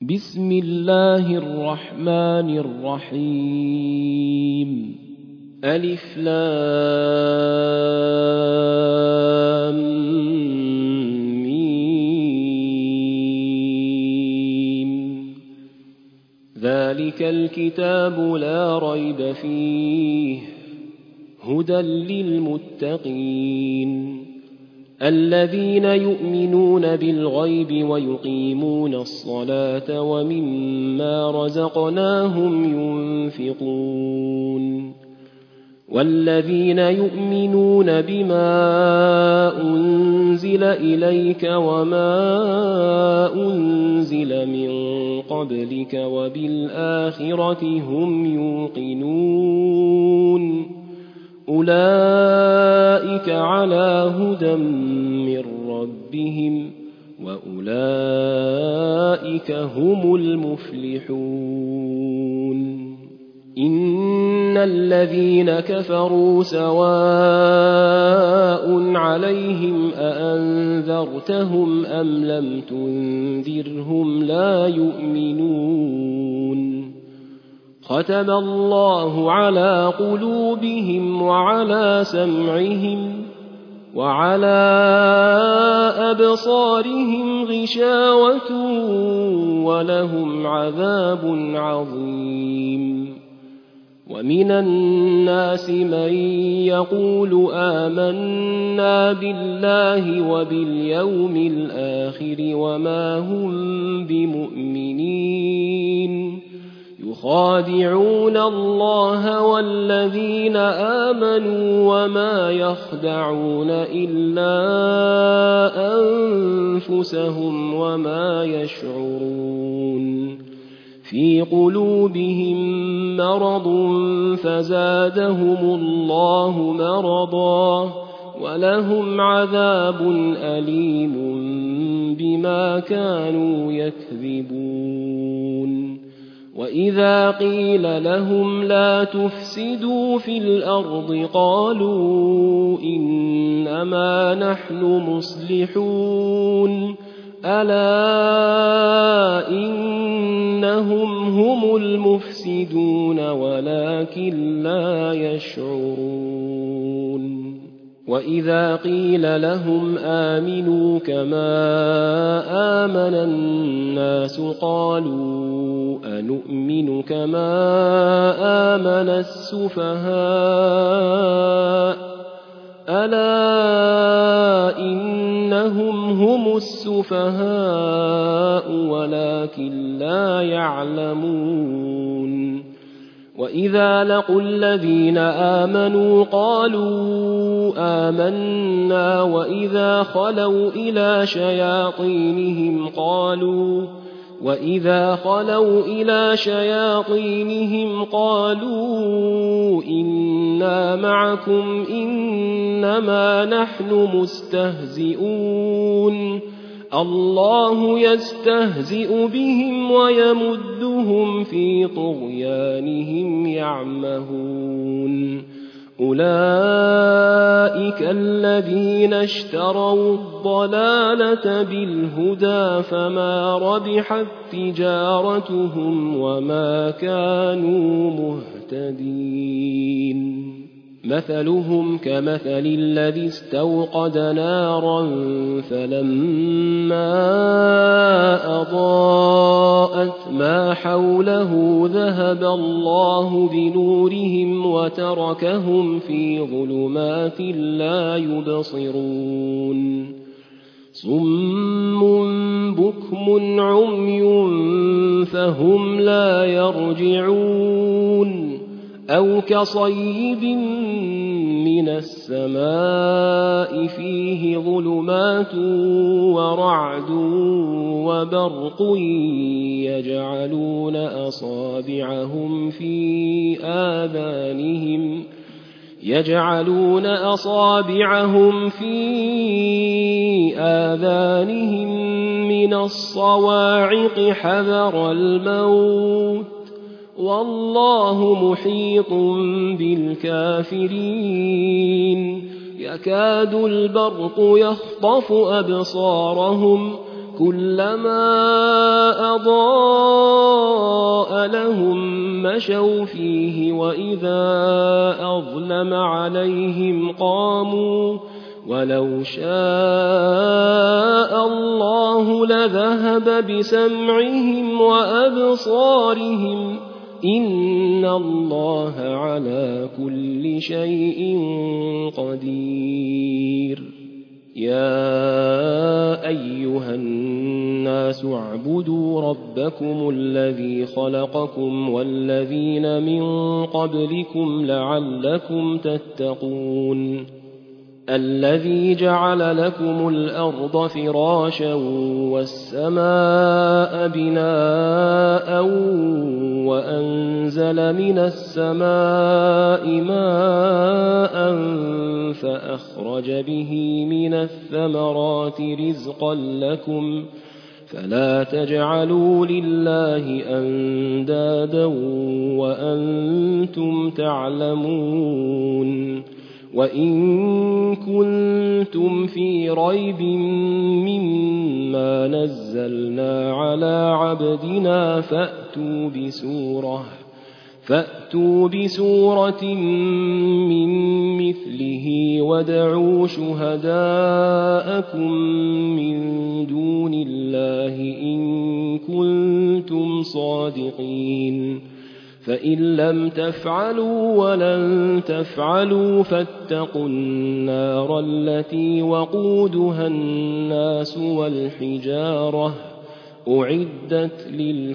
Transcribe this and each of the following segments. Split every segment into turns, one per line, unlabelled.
بسم الله الرحمن الرحيم ألف لام ميم ذلك الكتاب لا ريب فيه هدى للمتقين الذين يؤمنون بالغيب ويقيمون الصلاة ومما رزقناهم ينفقون والذين يؤمنون بما أنزل إليك وما أنزل من قبلك وبالآخرة هم يوقنون أولئك على هدى من ربهم وأولئك هم المفلحون إن الذين كفروا سواء عليهم أأنذرتهم أم لم تنذرهم لا يؤمنون ختم الله على قلوبهم وعلى سمعهم وعلى أبصارهم غشاوة ولهم عذاب عظيم ومن الناس من يقول آمنا بالله وباليوم الآخر وما هم بمؤمنين يخادعون الله والذين آمنوا وما يخدعون إلا أنفسهم وما يشعرون في قلوبهم مرض فزادهم الله مرضا ولهم عذاب أليم بما كانوا يكذبون وإذا قيل لهم لا تفسدوا في الأرض قالوا إنما نحن مصلحون ألا إنهم هم المفسدون ولكن لا يشعرون وإذا قيل لهم آمنوا كما آمن الناس قالوا أنؤمن كما آمن السفهاء ألا إنهم هم السفهاء ولكن لا يعلمون وإذا لقوا الذين آمنوا قالوا آمنا وإذا خلوا إلى شياطينهم قالوا إنا معكم إنما نحن مستهزئون الله يستهزئ بهم ويمدهم في طغيانهم يعمهون أولئك الذين اشتروا الضلالة بالهدى فما ربحت تجارتهم وما كانوا مهتدين مثلهم كمثل الذي استوقد نارا فلما أضاءت ما حوله ذهب الله بنورهم وتركهم في ظلمات لا يبصرون صم بكم عمي فهم لا يرجعون أو كصيب من السماء فيه ظلمات ورعد وبرق يجعلون أصابعهم في آذانهم من الصواعق حذر الموت والله محيط بالكافرين يكاد البرق يخطف أبصارهم كلما أضاء لهم مشوا فيه وإذا أظلم عليهم قاموا ولو شاء الله لذهب بسمعهم وأبصارهم إن الله على كل شيء قدير يا أيها الناس اعبدوا ربكم الذي خلقكم والذين من قبلكم لعلكم تتقون الذي جعل لكم الأرض فراشا والسماء بناء وأنزل من السماء ماء فأخرج به من الثمرات رزقا لكم فلا تجعلوا لله أندادا وأنتم تعلمون وإن كنتم في ريب مما نزلنا على عبدنا فأتوا بسورة من مثله وادعوا شهداءكم من دون الله إن كنتم صادقين فإن لم تفعلوا ولن تفعلوا فاتقوا النار التي وقودها الناس والحجارة أعدت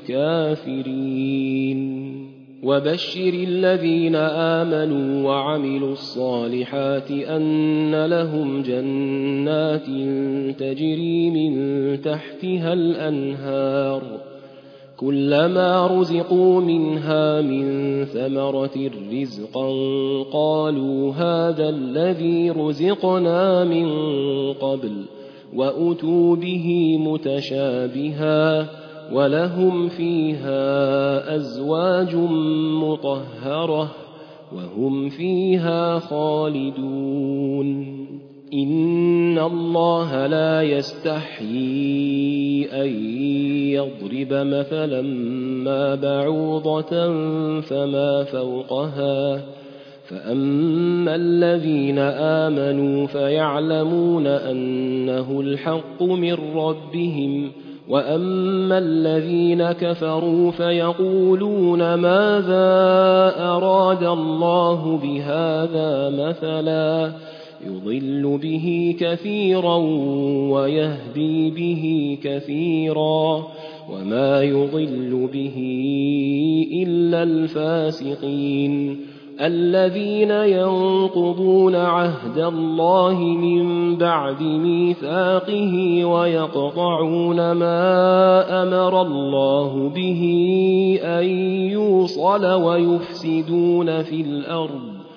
للكافرين وبشر الذين آمنوا وعملوا الصالحات أن لهم جنات تجري من تحتها الأنهار كلما رزقوا منها من ثمرة رزقا قالوا هذا الذي رزقنا من قبل وأتوا به متشابها ولهم فيها أزواج مطهرة وهم فيها خالدون إن الله لا يستحيي أن يضرب مثلا ما بعوضة فما فوقها فأما الذين آمنوا فيعلمون أنه الحق من ربهم وأما الذين كفروا فيقولون ماذا أراد الله بهذا مثلا يضل به كثيرا ويهدي به كثيرا وما يضل به إلا الفاسقين الذين ينقضون عهد الله من بعد ميثاقه ويقطعون ما أمر الله به أن يوصل ويفسدون في الأرض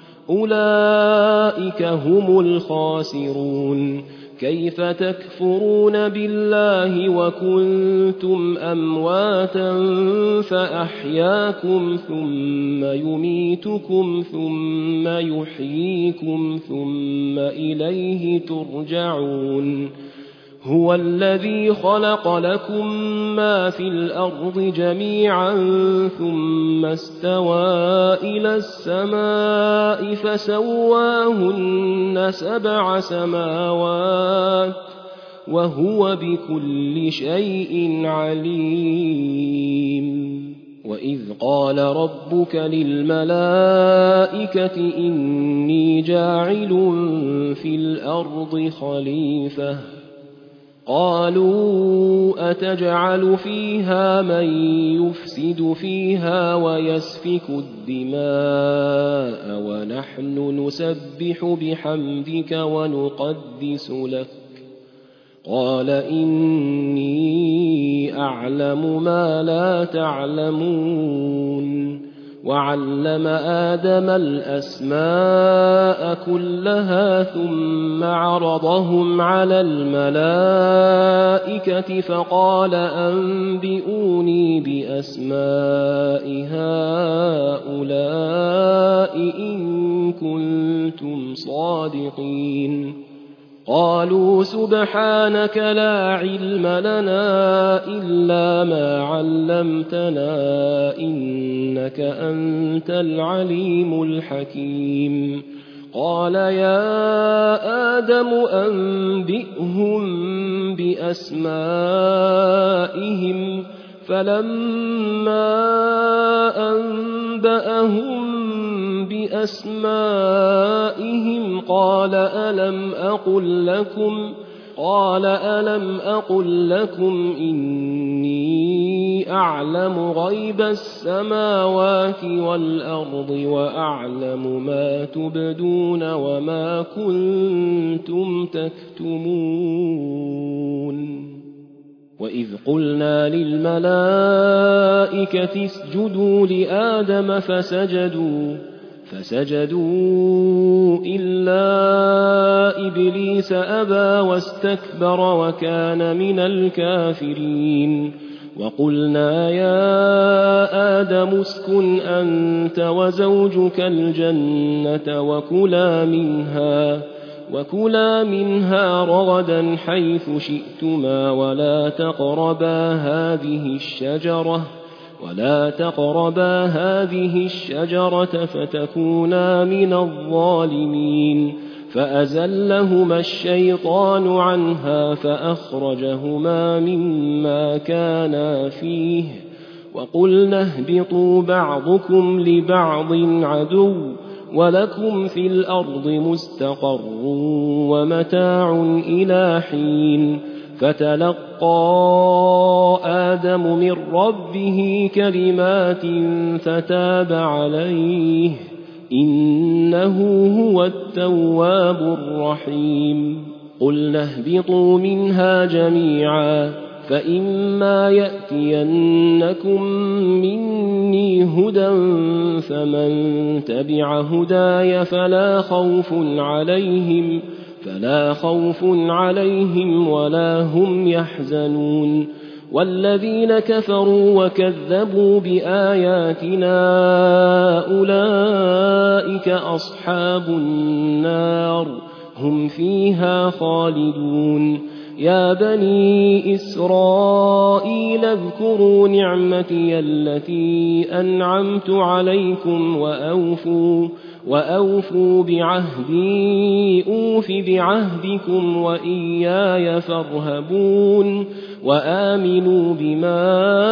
أولئك هم الخاسرون كيف تكفرون بالله وكنتم أمواتا فأحياكم ثم يميتكم ثم يحييكم ثم إليه ترجعون هو الذي خلق لكم ما في الأرض جميعا ثم استوى إلى السماء فسواهن 7 سماوات وهو بكل شيء عليم وإذ قال ربك للملائكة إني جاعل في الأرض خليفة قالوا أتجعل فيها من يفسد فيها ويسفك الدماء ونحن نسبح بحمدك ونقدس لك قال إني أعلم ما لا تعلمون وعلم آدم الأسماء كلها ثم عرضهم على الملائكة فقال أنبئوني بأسماء هؤلاء إن كنتم صادقين قالوا سبحانك لا علم لنا إلا ما علمتنا إنك أنت العليم الحكيم قال يا آدم أنبئهم بأسمائهم فلما أنبأهم بأسمائهم قال ألم أقل لكم إني أعلم غيب السماوات والأرض وأعلم ما تبدون وما كنتم تكتمون وإذ قلنا للملائكة اسجدوا لآدم فسجدوا إلا إبليس أبى واستكبر وكان من الكافرين وقلنا يا آدم اسكن أنت وزوجك الجنة وكلا منها رغدا حيث شئتما ولا تقربا هذه الشجرة فتكونا من الظالمين فأزلهما الشيطان عنها فأخرجهما مما كانا فيه وقلنا اهبطوا بعضكم لبعض عدو ولكم في الأرض مستقر ومتاع إلى حين فتلقى آدم من ربه كلمات فتاب عليه إنه هو التواب الرحيم قلنا اهبطوا منها جميعا فإما يأتينكم مني هدى فمن تبع هداي فلا خوف عليهم ولا هم يحزنون والذين كفروا وكذبوا بآياتنا أولئك أصحاب النار هم فيها خالدون يا بني إسرائيل اذكروا نعمتي التي أنعمت عليكم وأوفوا بعهدي أوف بعهدكم وإياي فارهبون وآمنوا بما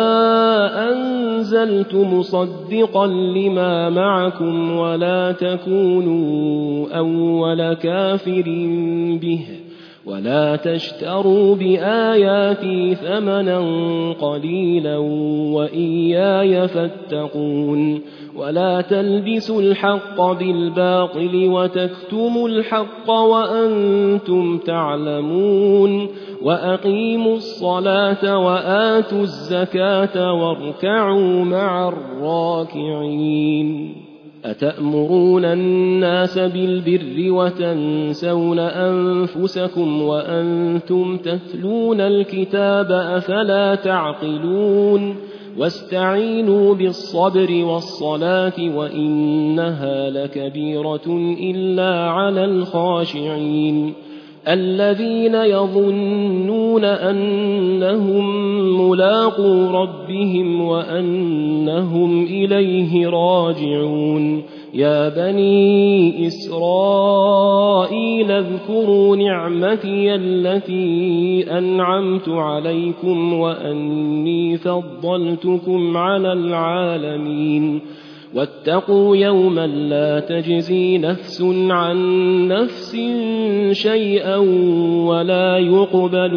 أنزلت مصدقا لما معكم ولا تكونوا أول كافر به ولا تشتروا بآياتي ثمنا قليلا وإياي فاتقون ولا تلبسوا الحق بالباطل وتكتموا الحق وأنتم تعلمون وأقيموا الصلاة وآتوا الزكاة واركعوا مع الراكعين أتأمرون الناس بالبر وتنسون أنفسكم وأنتم تتلون الكتاب أفلا تعقلون واستعينوا بالصبر والصلاة وإنها لكبيرة إلا على الخاشعين الذين يظنون أنهم ملاقو ربهم وأنهم إليه راجعون يا بني إسرائيل اذكروا نعمتي التي أنعمت عليكم وأني فضلتكم على العالمين واتقوا يوما لا تجزي نفس عن نفس شيئا ولا يقبل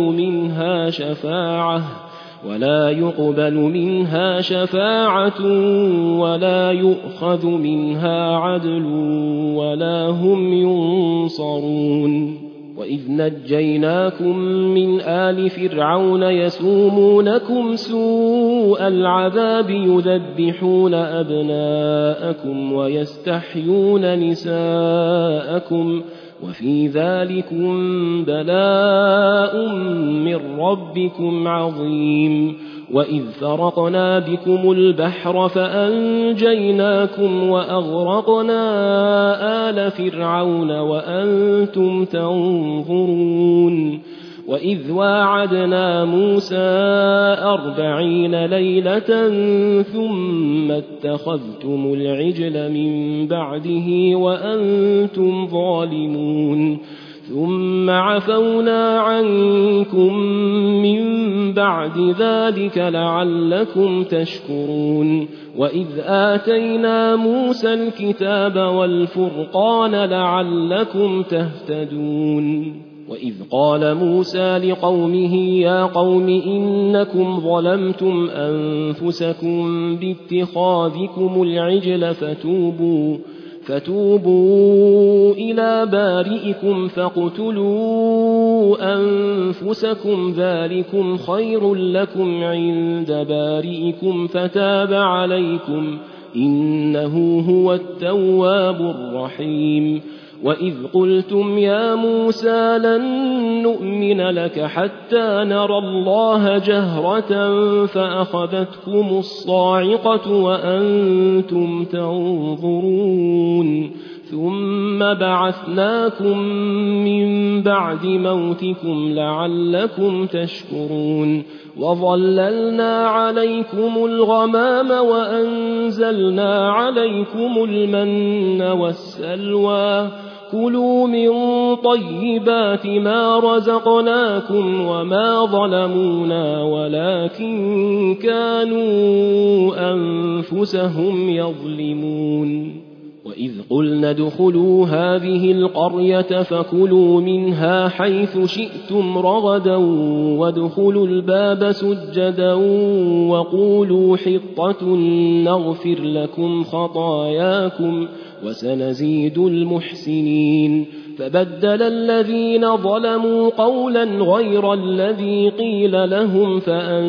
منها شفاعة ولا يؤخذ منها عدل ولا هم ينصرون وإذ نجيناكم من آل فرعون يسومونكم سوء العذاب يذبحون أبناءكم ويستحيون نساءكم وفي ذلكم بلاء من ربكم عظيم وإذ فرقنا بكم البحر فأنجيناكم وأغرقنا آل فرعون وأنتم تنظرون وإذ واعدنا موسى 40 ليلة ثم اتخذتم العجل من بعده وأنتم ظالمون ثم عفونا عنكم من بعد ذلك لعلكم تشكرون وإذ آتينا موسى الكتاب والفرقان لعلكم تهتدون وإذ قال موسى لقومه يا قوم إنكم ظلمتم أنفسكم باتخاذكم العجل فتوبوا إلى بارئكم فاقتلوا أنفسكم ذلكم خير لكم عند بارئكم فتاب عليكم إنه هو التواب الرحيم وإذ قلتم يا موسى لن نؤمن لك حتى نرى الله جهرة فأخذتكم الصاعقة وأنتم تنظرون ثم بعثناكم من بعد موتكم لعلكم تشكرون وظللنا عليكم الغمام وأنزلنا عليكم المن والسلوى كلوا من طيبات ما رزقناكم وما ظلمونا ولكن كانوا أنفسهم يظلمون وإذ قلنا ادخلوا هذه القرية فكلوا منها حيث شئتم رغدا وادخلوا الباب سجدا وقولوا حطة نغفر لكم خطاياكم وسنزيد المحسنين فبدل الذين ظلموا قولا غير الذي قيل لهم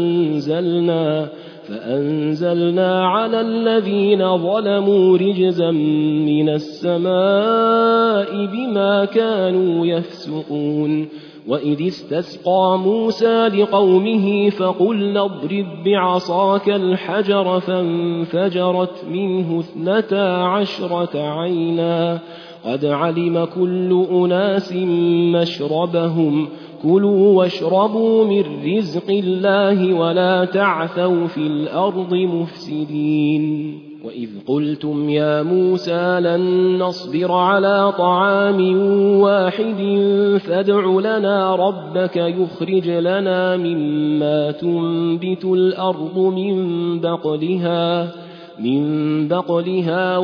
فأنزلنا على الذين ظلموا رجزا من السماء بما كانوا يفسقون وإذ استسقى موسى لقومه فقلنا اضرب بعصاك الحجر فانفجرت منه 12 عينا قد علم كل أناس مشربهم كلوا واشربوا من رزق الله ولا تعثوا في الأرض مفسدين وإذ قلتم يا موسى لن نصبر على طعام واحد فادع لنا ربك يخرج لنا مما تنبت الأرض من بقلها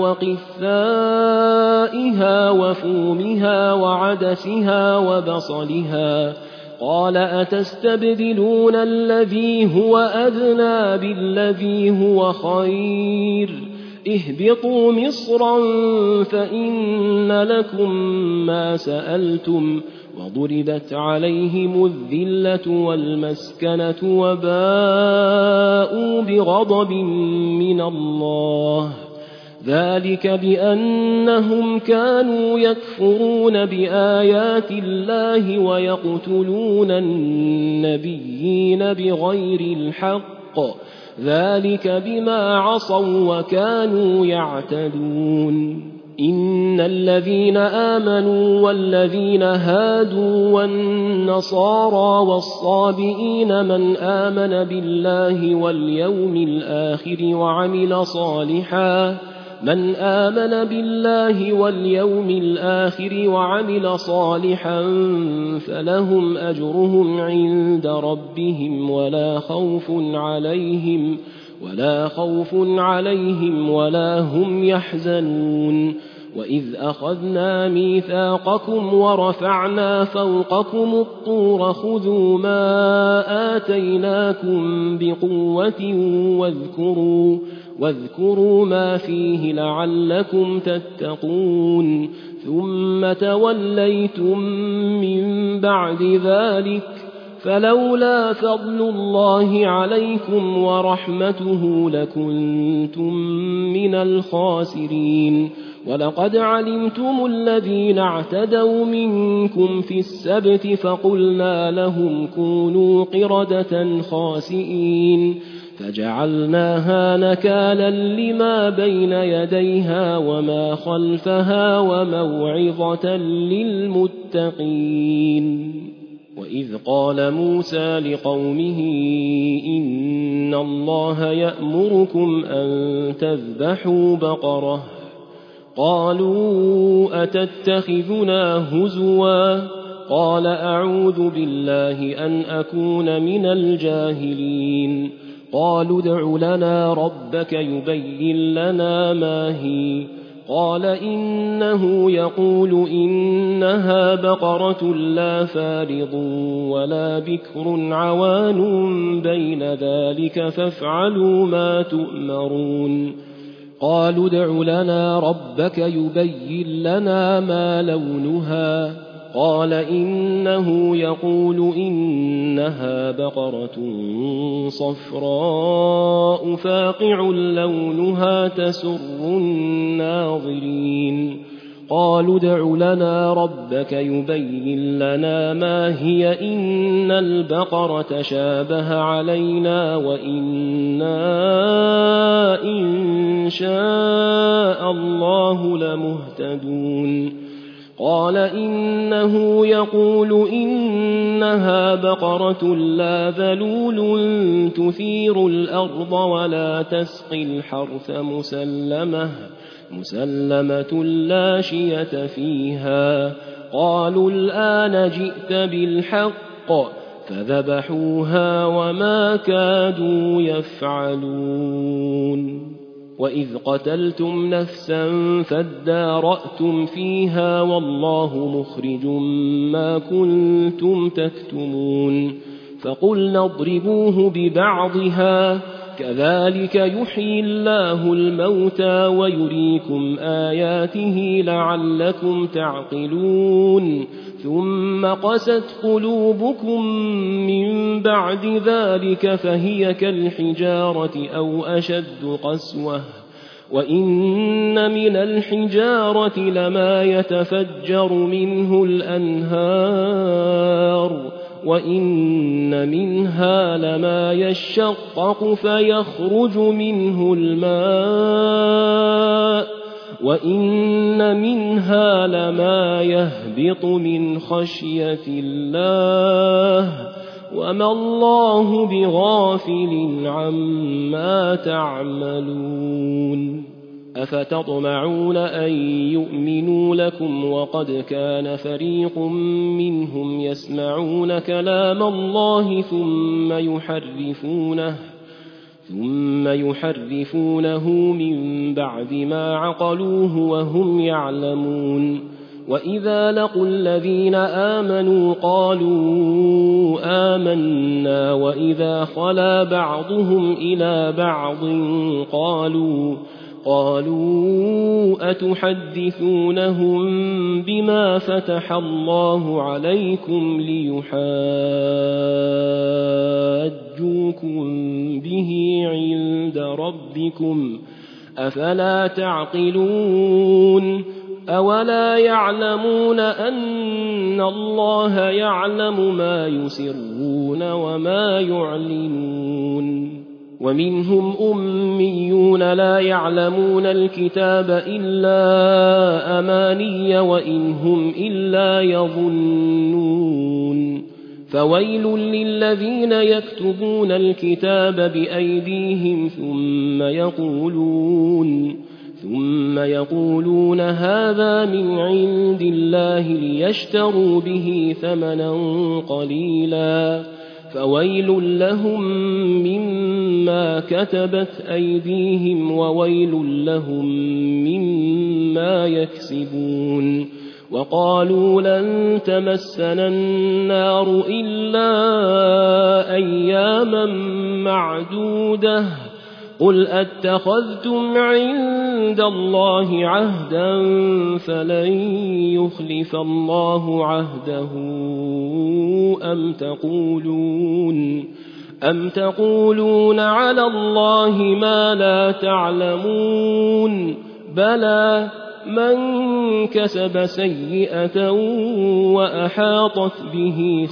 وقثائها وفومها وعدسها وبصلها قال أتستبدلون الذي هو أدنى بالذي هو خير اهبطوا مصرا فإن لكم ما سألتم وضربت عليهم الذلة والمسكنة وباءوا بغضب من الله ذلك بأنهم كانوا يكفرون بآيات الله ويقتلون النبيين بغير الحق ذلك بما عصوا وكانوا يعتدون إن الذين آمنوا والذين هادوا والنصارى والصابئين من آمن بالله واليوم الآخر وعمل صالحا فلهم أجرهم عند ربهم ولا خوف عليهم ولا هم يحزنون وإذ أخذنا ميثاقكم ورفعنا فوقكم الطور خذوا ما آتيناكم بقوة واذكروا ما فيه لعلكم تتقون ثم توليتم من بعد ذلك فلولا فضل الله عليكم ورحمته لكنتم من الخاسرين ولقد علمتم الذين اعتدوا منكم في السبت فقلنا لهم كونوا قردة خاسئين فجعلناها نكالا لما بين يديها وما خلفها وموعظة للمتقين. وإذ قال موسى لقومه إن الله يأمركم أن تذبحوا بقرة قالوا أتتخذنا هزوا قال أعوذ بالله أن أكون من الجاهلين قالوا ادع لنا ربك يبين لنا ما هي قال إنه يقول إنها بقرة لا فارض ولا بكر عوان بين ذلك فافعلوا ما تؤمرون قالوا ادع لنا ربك يبين لنا ما لونها قال إنه يقول إنها بقرة صفراء فاقع لونها تسر الناظرين قالوا ادع لنا ربك يبين لنا ما هي إن البقرة شابه علينا وإنا إن شاء الله لمهتدون قال إنه يقول إنها بقرة لا ذلول تثير الأرض ولا تسقي الحرث مسلمة لا شية فيها قالوا الآن جئت بالحق فذبحوها وما كادوا يفعلون وإذ قتلتم نفسا فادارأتم فيها والله مخرج ما كنتم تكتمون فقلنا اضربوه ببعضها كذلك يحيي الله الموتى ويريكم آياته لعلكم تعقلون ثم قست قلوبكم من بعد ذلك فهي كالحجارة أو أشد قسوة وإن من الحجارة لما يتفجر منه الأنهار وإن منها لما يشقق فيخرج منه الماء وإن منها لما يهبط من خشية الله وما الله بغافل عما تعملون أفتطمعون أن يؤمنوا لكم وقد كان فريق منهم يسمعون كلام الله ثم يحرفونه من بعد ما عقلوه وهم يعلمون وإذا لقوا الذين آمنوا قالوا آمنا وإذا خلا بعضهم إلى بعض قالوا أتحدثونهم بما فتح الله عليكم ليحاجوكم به عند ربكم أفلا تعقلون أولا يعلمون أن الله يعلم ما يسرون وما يعلنون ومنهم أميون لا يعلمون الكتاب إلا أماني وإن هم إلا يظنون فويل للذين يكتبون الكتاب بأيديهم ثم يقولون هذا من عند الله ليشتروا به ثمنا قليلا فويل لهم مما كتبت أيديهم وويل لهم مما يكسبون وقالوا لن تمسنا النار إلا أياما معدودة قل أتخذتم عند الله عهدا فلن يخلف الله عهده أم تقولون على الله ما لا تعلمون بلى من كسب سيئة وأحاطت به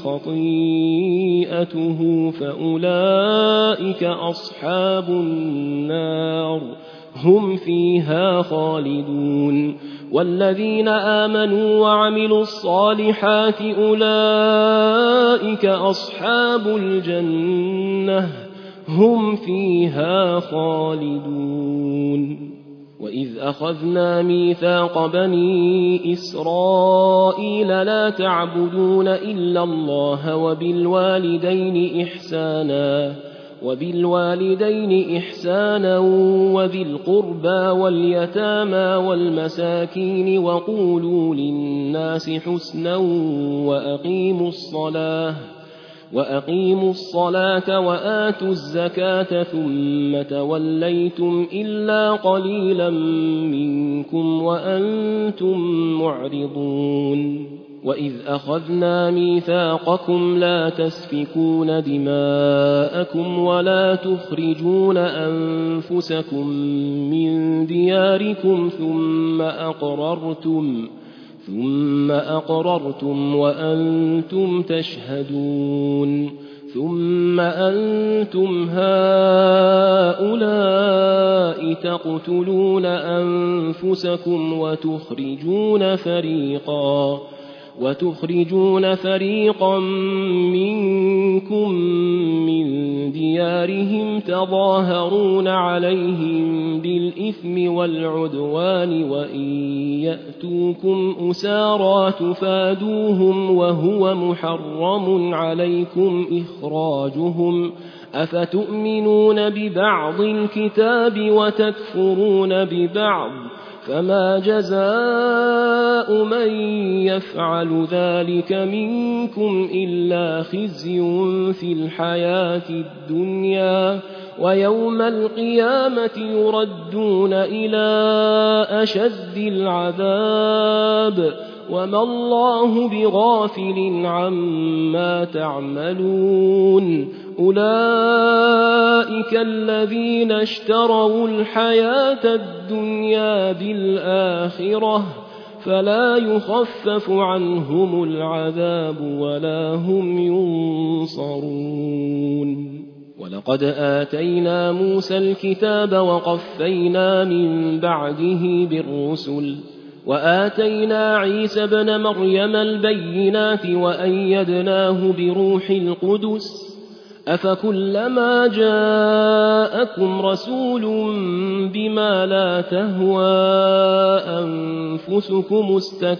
خطيئته فأولئك أصحاب النار هم فيها خالدون والذين آمنوا وعملوا الصالحات أولئك أصحاب الجنة هم فيها خالدون وإذ أخذنا ميثاق بني إسرائيل لا تعبدون إلا الله وبالوالدين إحسانا وذي القربى واليتامى والمساكين وقولوا للناس حسنا وأقيموا الصلاة وآتوا الزكاة ثم توليتم إلا قليلا منكم وأنتم معرضون وإذ أخذنا ميثاقكم لا تسفكون دماءكم ولا تخرجون أنفسكم من دياركم ثم أقررتم وأنتم تشهدون ثم أنتم هؤلاء تقتلون أنفسكم وتخرجون فريقا منكم من ديارهم تظاهرون عليهم بالإثم والعدوان وإن يأتوكم أسارى تفادوهم وهو محرم عليكم إخراجهم أفتؤمنون ببعض الكتاب وتكفرون ببعض فما جزاء من يفعل ذلك منكم إلا خزي في الحياة الدنيا ويوم القيامة يردون إلى أشد العذاب وما الله بغافل عما تعملون أولئك الذين اشتروا الحياة الدنيا بالآخرة فلا يخفف عنهم العذاب ولا هم ينصرون ولقد آتينا موسى الكتاب وقفينا من بعده بالرسل وآتينا عيسى ابن مريم البينات وأيدناه بروح القدس أفكلما جاءكم رسول بما لا تهوى أنفسكم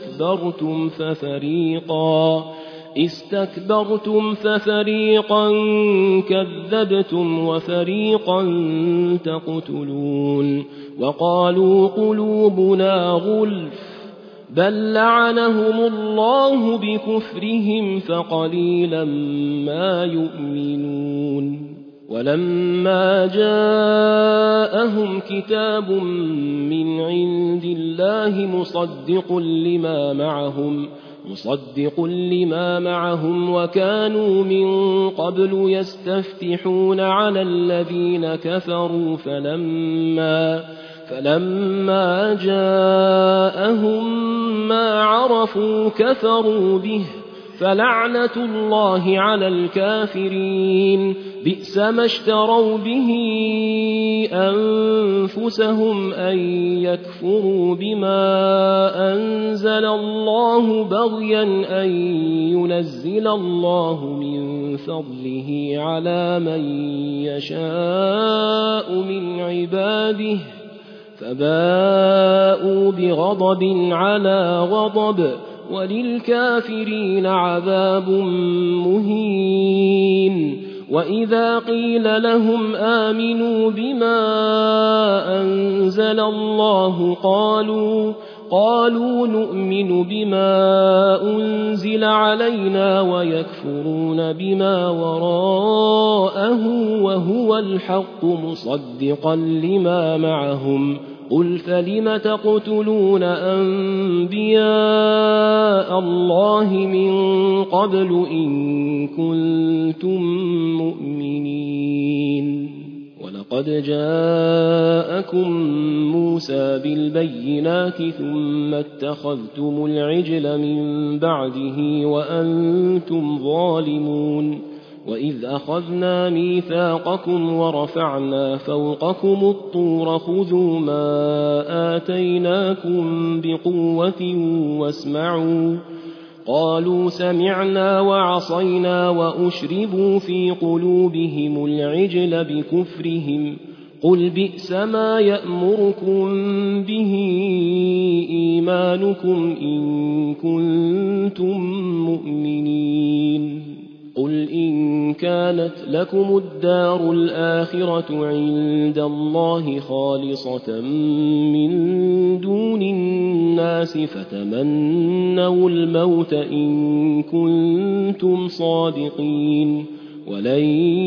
استكبرتم ففريقا كذبتم وفريقا تقتلون وقالوا قلوبنا غلف بل لعنهم الله بكفرهم فقليلا ما يؤمنون ولما جاءهم كتاب من عند الله مصدق لما معهم وكانوا من قبل يستفتحون على الذين كفروا فلما جاءهم ما عرفوا كفروا به فلعنة الله على الكافرين بئس ما اشتروا به أنفسهم أن يكفروا بما أنزل الله بغيا أن ينزل الله من فضله على من يشاء من عباده فباءوا بغضب على غضب وللكافرين عذاب مهين وإذا قيل لهم آمنوا بما أنزل الله قالوا نؤمن بما أنزل علينا ويكفرون بما وراءه وهو الحق مصدقا لما معهم قل فلم تقتلون أنبياء الله من قبل إن كنتم مؤمنين ولقد جاءكم موسى بالبينات ثم اتخذتم العجل من بعده وأنتم ظالمون وإذ أخذنا ميثاقكم ورفعنا فوقكم الطور خذوا ما آتيناكم بقوة واسمعوا قالوا سمعنا وعصينا وأشربوا في قلوبهم العجل بكفرهم قل بئس ما يأمركم به إيمانكم إن كنتم مؤمنين قل إن كانت لكم الدار الآخرة عند الله خالصة من دون الناس فتمنوا الموت إن كنتم صادقين ولن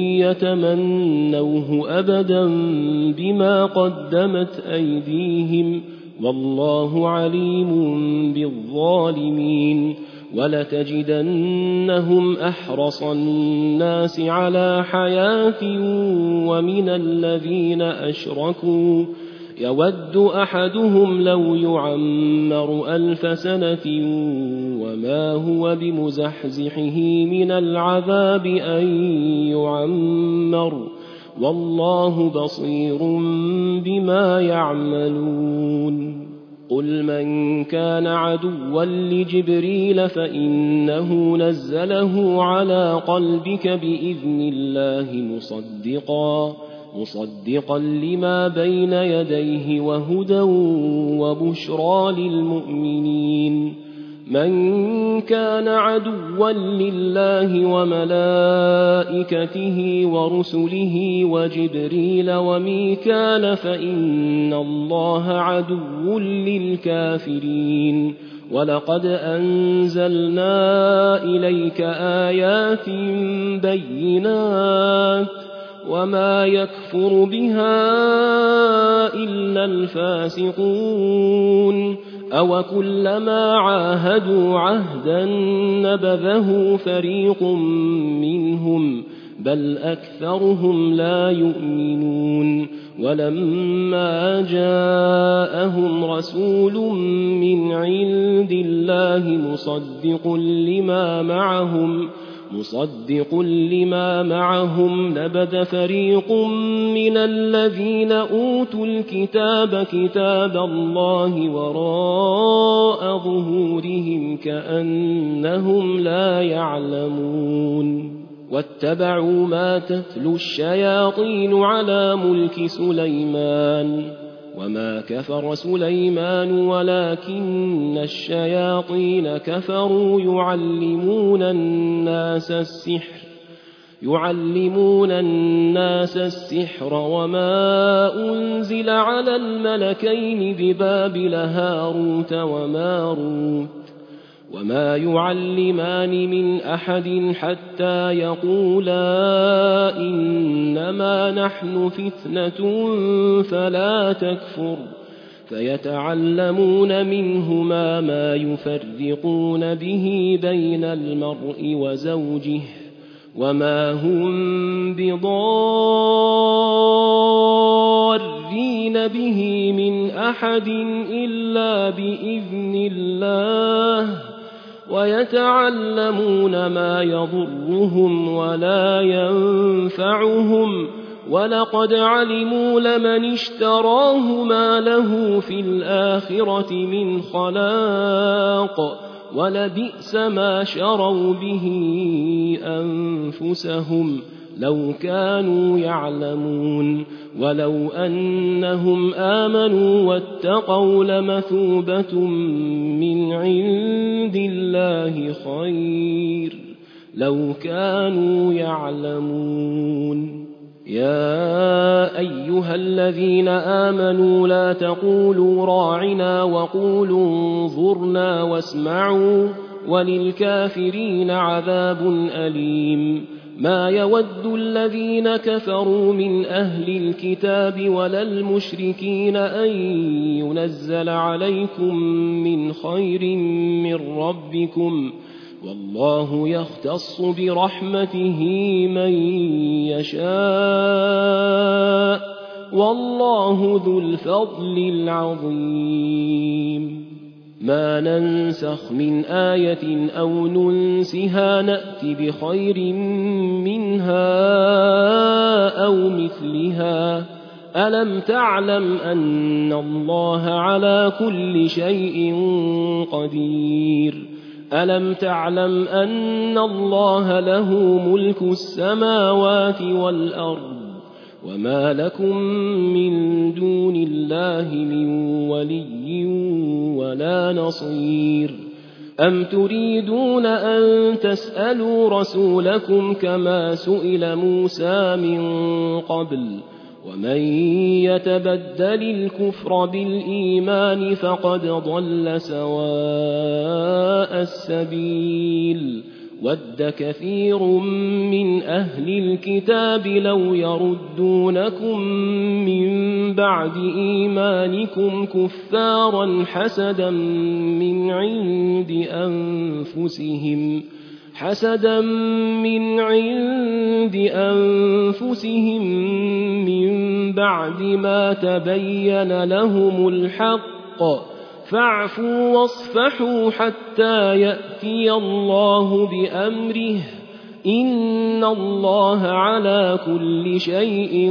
يتمنوه أبدا بما قدمت أيديهم والله عليم بالظالمين ولتجدنهم أحرص الناس على حياة ومن الذين أشركوا يود أحدهم لو يعمر 1000 سنة وما هو بمزحزحه من العذاب أن يعمر والله بصير بما يعملون قل من كان عدوا لجبريل فإنه نزله على قلبك بإذن الله مصدقا لما بين يديه وهدى وبشرى للمؤمنين من كان عدوا لله وملائكته ورسله وجبريل وميكال فإن الله عدو للكافرين ولقد أنزلنا إليك آيات بينات وما يكفر بها إلا الفاسقون أوكلما عاهدوا عهدا نبذه فريق منهم بل أكثرهم لا يؤمنون ولما جاءهم رسول من عند الله مصدق لما معهم نبذ فريق من الذين أوتوا الكتاب كتاب الله وراء ظهورهم كأنهم لا يعلمون واتبعوا ما تتلو الشياطين على ملك سليمان وما كفر سليمان ولكن الشياطين كفروا يعلمون الناس السحر وما أنزل على الملكين ببابل هاروت وماروت وما يعلمان من أحد حتى يقولا إنما نحن فتنة فلا تكفر فيتعلمون منهما ما يفرقون به بين المرء وزوجه وما هم بضارين به من أحد إلا بإذن الله ويتعلمون ما يضرهم ولا ينفعهم ولقد علموا لمن اشتراه ما له في الآخرة من خلاق ولبئس ما شروا به أنفسهم لو كانوا يعلمون ولو أنهم آمنوا واتقوا لمثوبة من عند الله خير لو كانوا يعلمون يا أيها الذين آمنوا لا تقولوا راعنا وقولوا انظرنا واسمعوا وللكافرين عذاب أليم ما يود الذين كفروا من أهل الكتاب ولا المشركين أن ينزل عليكم من خير من ربكم والله يختص برحمته من يشاء والله ذو الفضل العظيم ما ننسخ من آية أو ننسها نأت بخير منها أو مثلها ألم تعلم أن الله على كل شيء قدير ألم تعلم أن الله له ملك السماوات والأرض وما لكم من دون الله من ولي ولا نصير أم تريدون أن تسألوا رسولكم كما سئل موسى من قبل ومن يتبدل الكفر بالإيمان فقد ضل سواء السبيل ود كثير من أهل الكتاب لو يردونكم من بعد إيمانكم كفارا حسدا من عند أنفسهم من بعد ما تبين لهم الحق فاعفوا واصفحوا حتى يأتي الله بأمره إن الله على كل شيء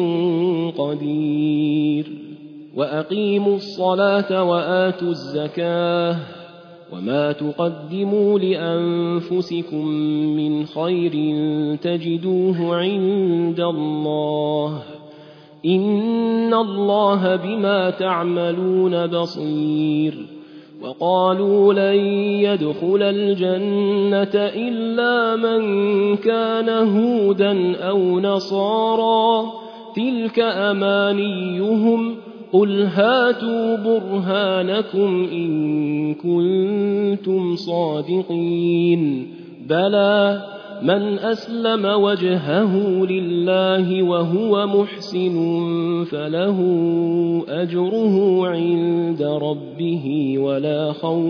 قدير وأقيموا الصلاة وآتوا الزكاة وما تقدموا لأنفسكم من خير تجدوه عند الله إن الله بما تعملون بصير وقالوا لن يدخل الجنة إلا من كان هودا أو نصارى تلك أمانيهم قل هاتوا برهانكم إن كنتم صادقين بلى من أسلم وجهه لله وهو محسن فله أجره عند ربه ولا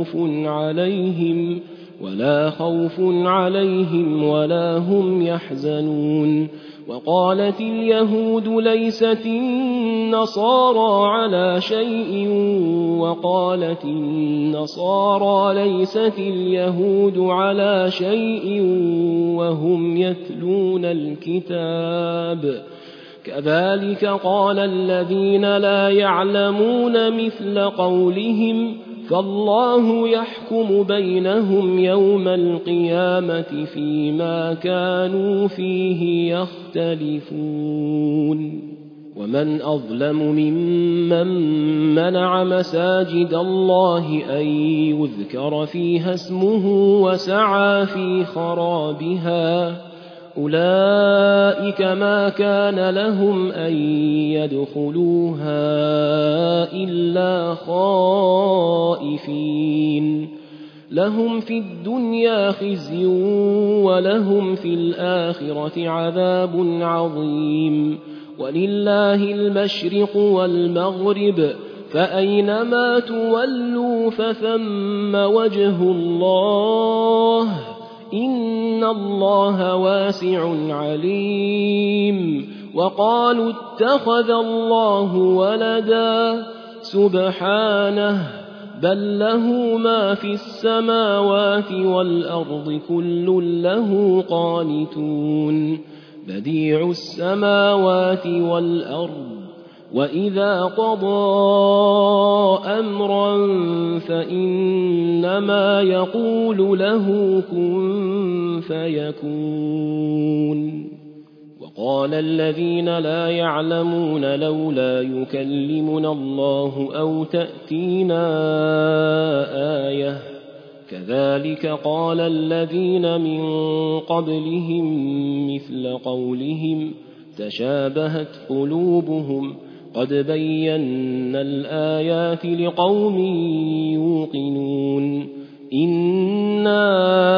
خوف عليهم ولا هم يحزنون وقالت اليهود ليست النصارى على شيء وقالت النصارى ليست اليهود على شيء وهم يتلون الكتاب كذلك قال الذين لا يعلمون مثل قولهم فالله يحكم بينهم يوم القيامة فيما كانوا فيه يختلفون ومن أظلم ممن منع مساجد الله أن يذكر فيها اسمه وسعى في خرابها أولئك ما كان لهم أن يدخلوها إلا خائفين لهم في الدنيا خزي ولهم في الآخرة عذاب عظيم ولله المشرق والمغرب فأينما تولوا فثم وجه الله إن الله واسع عليم وقالوا اتخذ الله ولدا سبحانه بل له ما في السماوات والأرض كل له قانتون بديع السماوات والأرض وإذا قضى أمرا فإنما يقول له كن فيكون وقال الذين لا يعلمون لولا يكلمنا الله أو تأتينا آية كذلك قال الذين من قبلهم مثل قولهم تشابهت قلوبهم قد بينا الآيات لقوم يوقنون إنا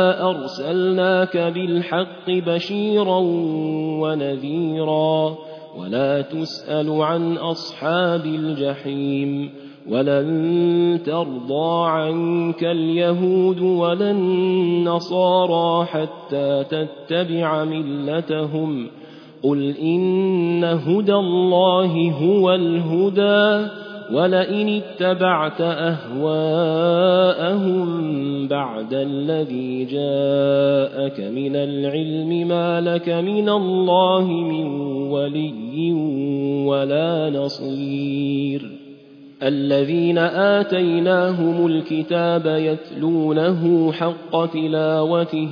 أرسلناك بالحق بشيرا ونذيرا ولا تسأل عن أصحاب الجحيم ولن ترضى عنك اليهود ولا النصارى حتى تتبع ملتهم قل إن هدى الله هو الهدى ولئن اتبعت أهواءهم بعد الذي جاءك من العلم ما لك من الله من ولي ولا نصير الذين آتيناهم الكتاب يتلونه حق تلاوته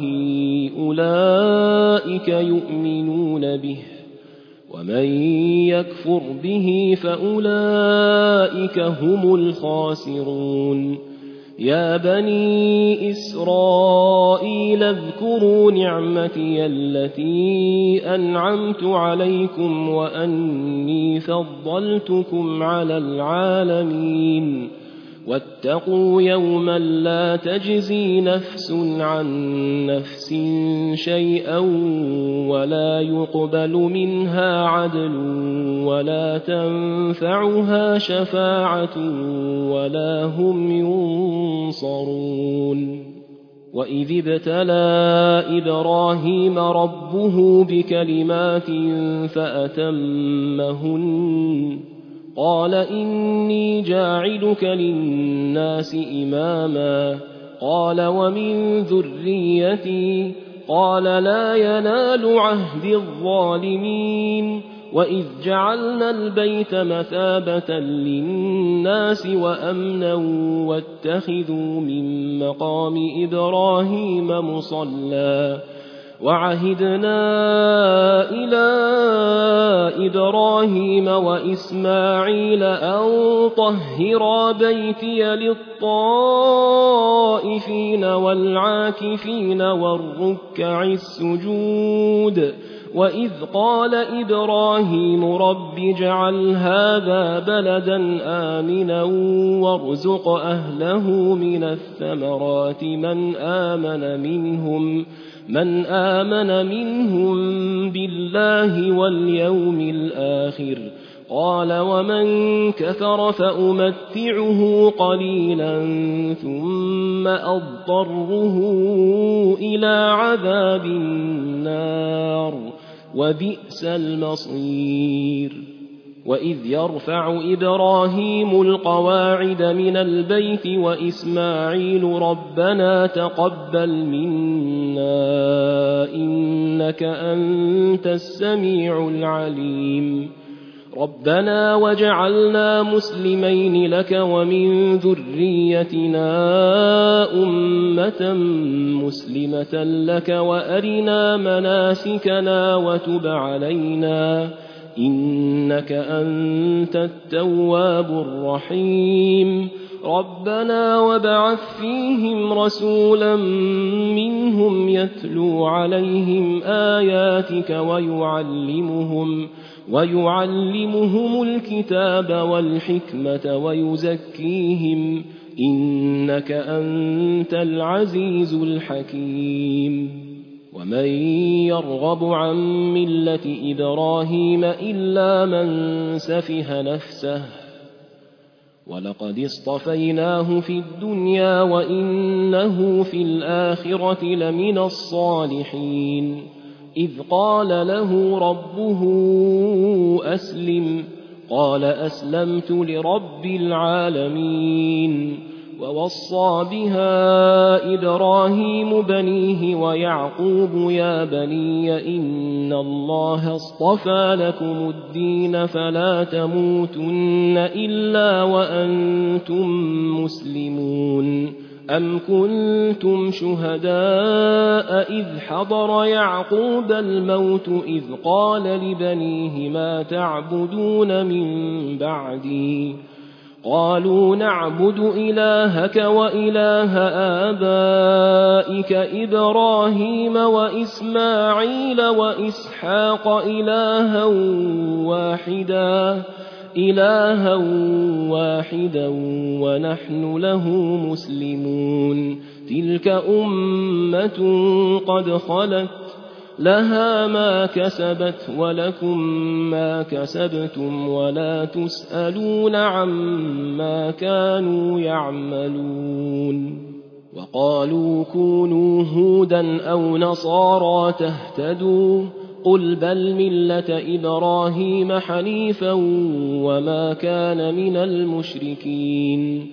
أولئك يؤمنون به ومن يكفر به فأولئك هم الخاسرون يا بني إسرائيل اذكروا نعمتي التي أنعمت عليكم وأني فضلتكم على العالمين واتقوا يوما لا تجزي نفس عن نفس شيئا ولا يقبل منها عدل ولا تنفعها شفاعة ولا هم ينصرون وإذ ابتلى إبراهيم ربه بكلمات فأتمهن قال إني جاعلك للناس إماما قال ومن ذريتي قال لا ينال عهد الظالمين وإذ جعلنا البيت مثابة للناس وأمنا واتخذوا من مقام إبراهيم مصلى وعهدنا إلى إبراهيم وإسماعيل أن طهرا بيتي للطائفين والعاكفين والركع السجود وإذ قال إبراهيم رب اجعل هذا بلدا آمنا وارزق أهله من الثمرات من آمن منهم بالله واليوم الآخر قال ومن كفر فأمتعه قليلا ثم أضطره إلى عذاب النار وبئس المصير وإذ يرفع إبراهيم القواعد من البيت وإسماعيل ربنا تقبل منا إنك أنت السميع العليم ربنا وجعلنا مسلمين لك ومن ذريتنا أمة مسلمة لك وأرنا مناسكنا وتب علينا إنك أنت التواب الرحيم ربنا وابعث فيهم رسولا منهم يتلو عليهم آياتك ويعلمهم الكتاب والحكمة ويزكيهم إنك أنت العزيز الحكيم ومن يرغب عن ملة إبراهيم إلا من سفه نفسه ولقد اصطفيناه في الدنيا وإنه في الآخرة لمن الصالحين إذ قال له ربه أسلم قال أسلمت لرب العالمين ووصى بها إبراهيم بنيه ويعقوب يا بني إن الله اصطفى لكم الدين فلا تموتن إلا وأنتم مسلمون أم كنتم شهداء إذ حضر يعقوب الموت إذ قال لبنيه ما تعبدون من بعدي قالوا نعبد إلهك وإله آبائك إبراهيم وإسماعيل وإسحاق إلها واحدا ونحن له مسلمون تلك أمة قد خلت لها ما كسبت ولكم ما كسبتم ولا تسألون عما كانوا يعملون وقالوا كونوا هودا أو نصارى تهتدوا قل بل ملة إبراهيم حنيفا وما كان من المشركين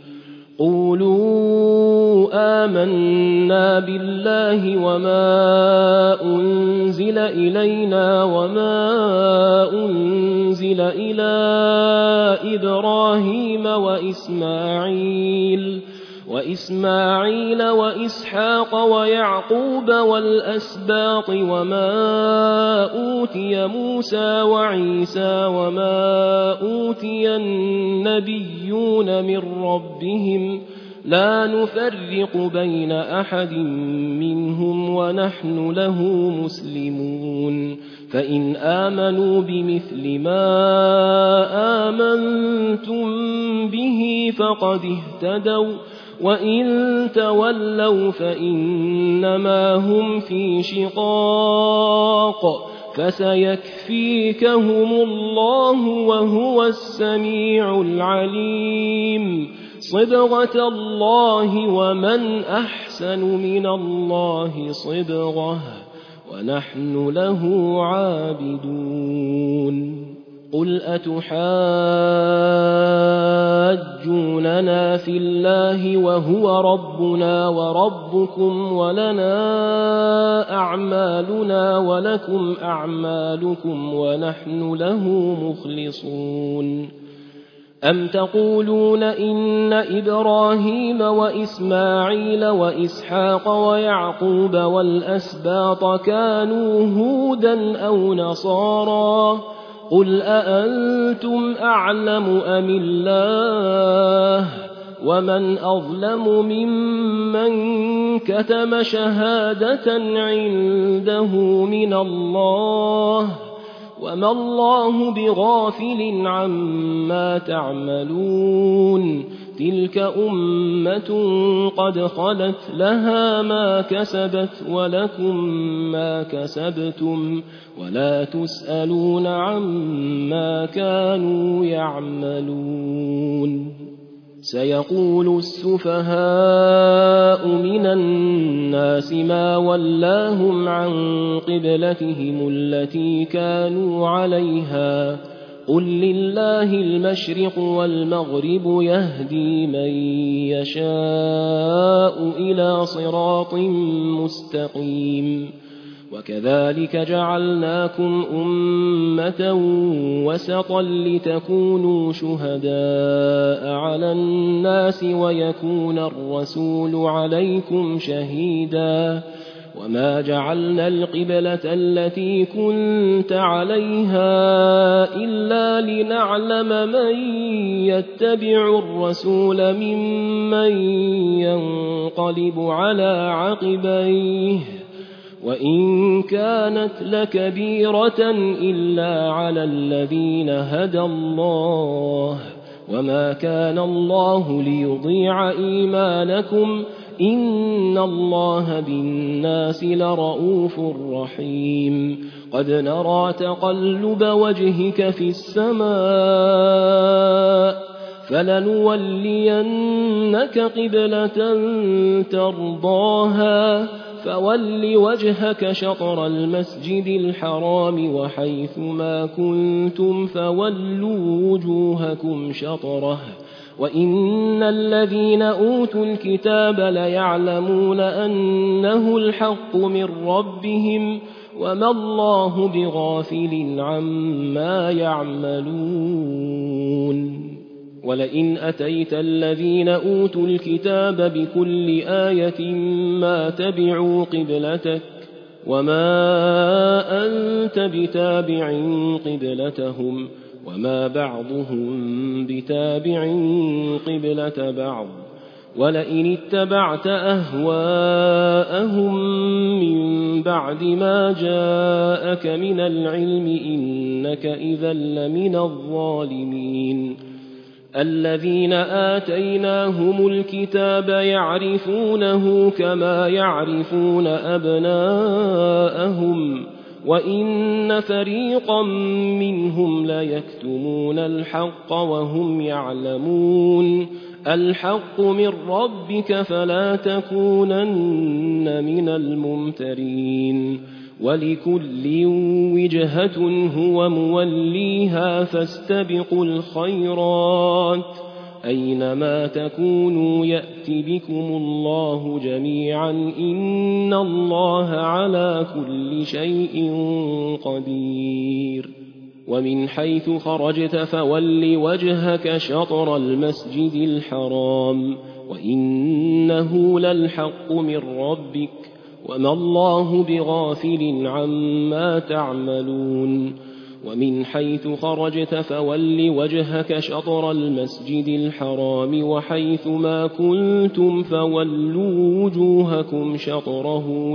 قولوا آمنا بالله وما أنزل إلينا وما أنزل إلى إبراهيم وإسماعيل وإسحاق ويعقوب والأسباط وما أوتي موسى وعيسى وما أوتي النبيون من ربهم لا نفرق بين أحد منهم ونحن له مسلمون فإن آمنوا بمثل ما آمنتم به فقد اهتدوا وإن تولوا فإنما هم في شقاق فسيكفيكهم الله وهو السميع العليم صبغة الله ومن أحسن من الله صبغة ونحن له عابدون قل أتحاجوننا في الله وهو ربنا وربكم ولنا أعمالنا ولكم أعمالكم ونحن له مخلصون أم تقولون إن إبراهيم وإسماعيل وإسحاق ويعقوب والأسباط كانوا هودا أو نصارى قل أأنتم أعلم أم الله ومن أظلم ممن كتم شهادة عنده من الله وما الله بغافل عما تعملون تلك أمة قد خلت لها ما كسبت ولكم ما كسبتم ولا تسألون عما كانوا يعملون سيقول السفهاء من الناس ما ولاهم عن قبلتهم التي كانوا عليها قل لله المشرق والمغرب يهدي من يشاء إلى صراط مستقيم وكذلك جعلناكم أمة وسطا لتكونوا شهداء على الناس ويكون الرسول عليكم شهيدا وما جعلنا القبلة التي كنت عليها إلا لنعلم من يتبع الرسول ممن ينقلب على عقبيه وإن كانت لكبيرة إلا على الذين هدى الله وما كان الله ليضيع إيمانكم إن الله بالناس لرءوف رحيم قد نرى تقلب وجهك في السماء فلنولينك قبلة ترضاها فول وجهك شطر المسجد الحرام وحيث ما كنتم فولوا وجوهكم شطره وإن الذين أوتوا الكتاب ليعلمون أنه الحق من ربهم وما الله بغافل عما يعملون ولئن أتيت الذين أوتوا الكتاب بكل آية ما تبعوا قبلتك وما أنت بتابع قبلتهم وما بعضهم بتابع قبلة بعض ولئن اتبعت أهواءهم من بعد ما جاءك من العلم إنك إذا لمن الظالمين الذين آتيناهم الكتاب يعرفونه كما يعرفون أبناءهم وإن فريقا منهم ليكتمون الحق وهم يعلمون الحق من ربك فلا تكونن من الممترين ولكل وجهة هو موليها فاستبقوا الخيرات أينما تكونوا يأت بكم الله جميعا إن الله على كل شيء قدير ومن حيث خرجت فول وجهك شطر المسجد الحرام وإنه للحق من ربك وما الله بغافل عما تعملون ومن حيث خرجت فول وجهك شطر المسجد الحرام وحيث ما كنتم فولوا وجوهكم شطره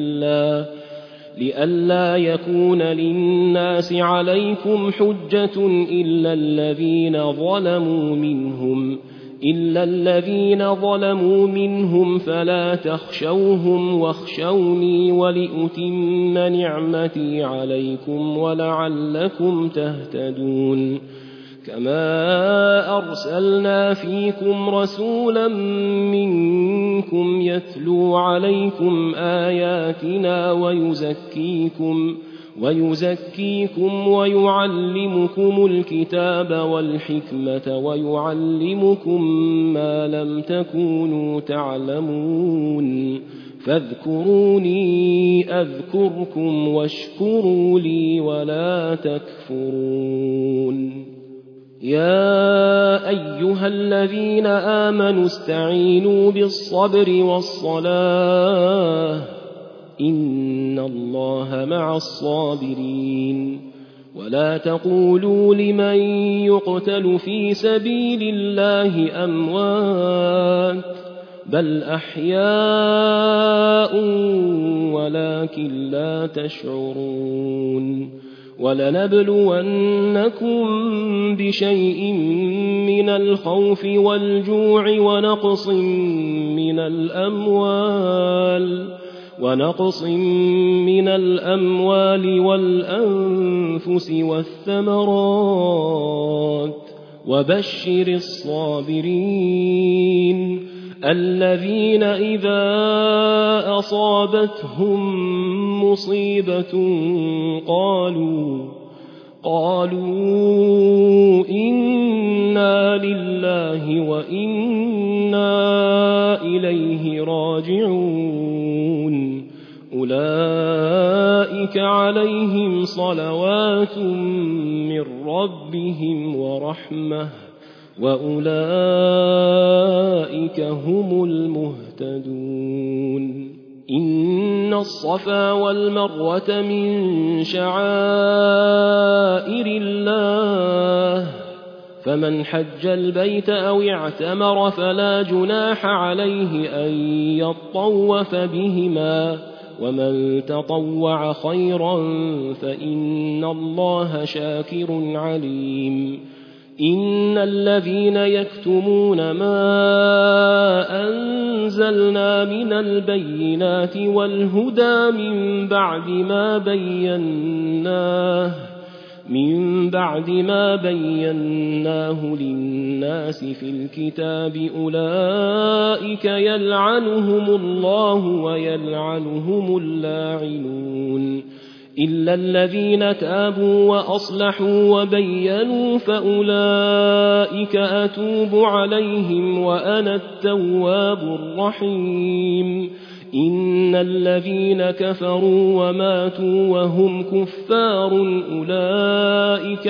لئلا يكون للناس عليكم حجة إلا الذين ظلموا منهم فلا تخشوهم واخشوني ولأتم نعمتي عليكم ولعلكم تهتدون كما أرسلنا فيكم رسولا منكم يتلو عليكم آياتنا ويزكيكم ويعلمكم الكتاب والحكمة ويعلمكم ما لم تكونوا تعلمون فاذكروني أذكركم واشكروا لي ولا تكفرون يا أيها الذين آمنوا استعينوا بالصبر والصلاة إن الله مع الصابرين ولا تقولوا لمن يقتل في سبيل الله أموات بل أحياء ولكن لا تشعرون ولنبلونكم بشيء من الخوف والجوع ونقص من الأموال والأنفس والثمرات وبشر الصابرين الذين إذا أصابتهم مصيبة قالوا إنا لله وإنا إليه راجعون أولئك عليهم صلوات من ربهم ورحمة وأولئك هم المهتدون إن الصفا والمروة من شعائر الله فمن حج البيت أو اعتمر فلا جناح عليه أن يطوف بهما ومن تطوع خيرا فإن الله شاكر عليم إن الذين يكتمون ما أنزلنا من البينات والهدى من بعد ما بيناه للناس في الكتاب أولئك يلعنهم الله ويلعنهم اللاعنون إلا الذين تابوا وأصلحوا وبينوا فأولئك أتوب عليهم وأنا التواب الرحيم إن الذين كفروا وماتوا وهم كفار أولئك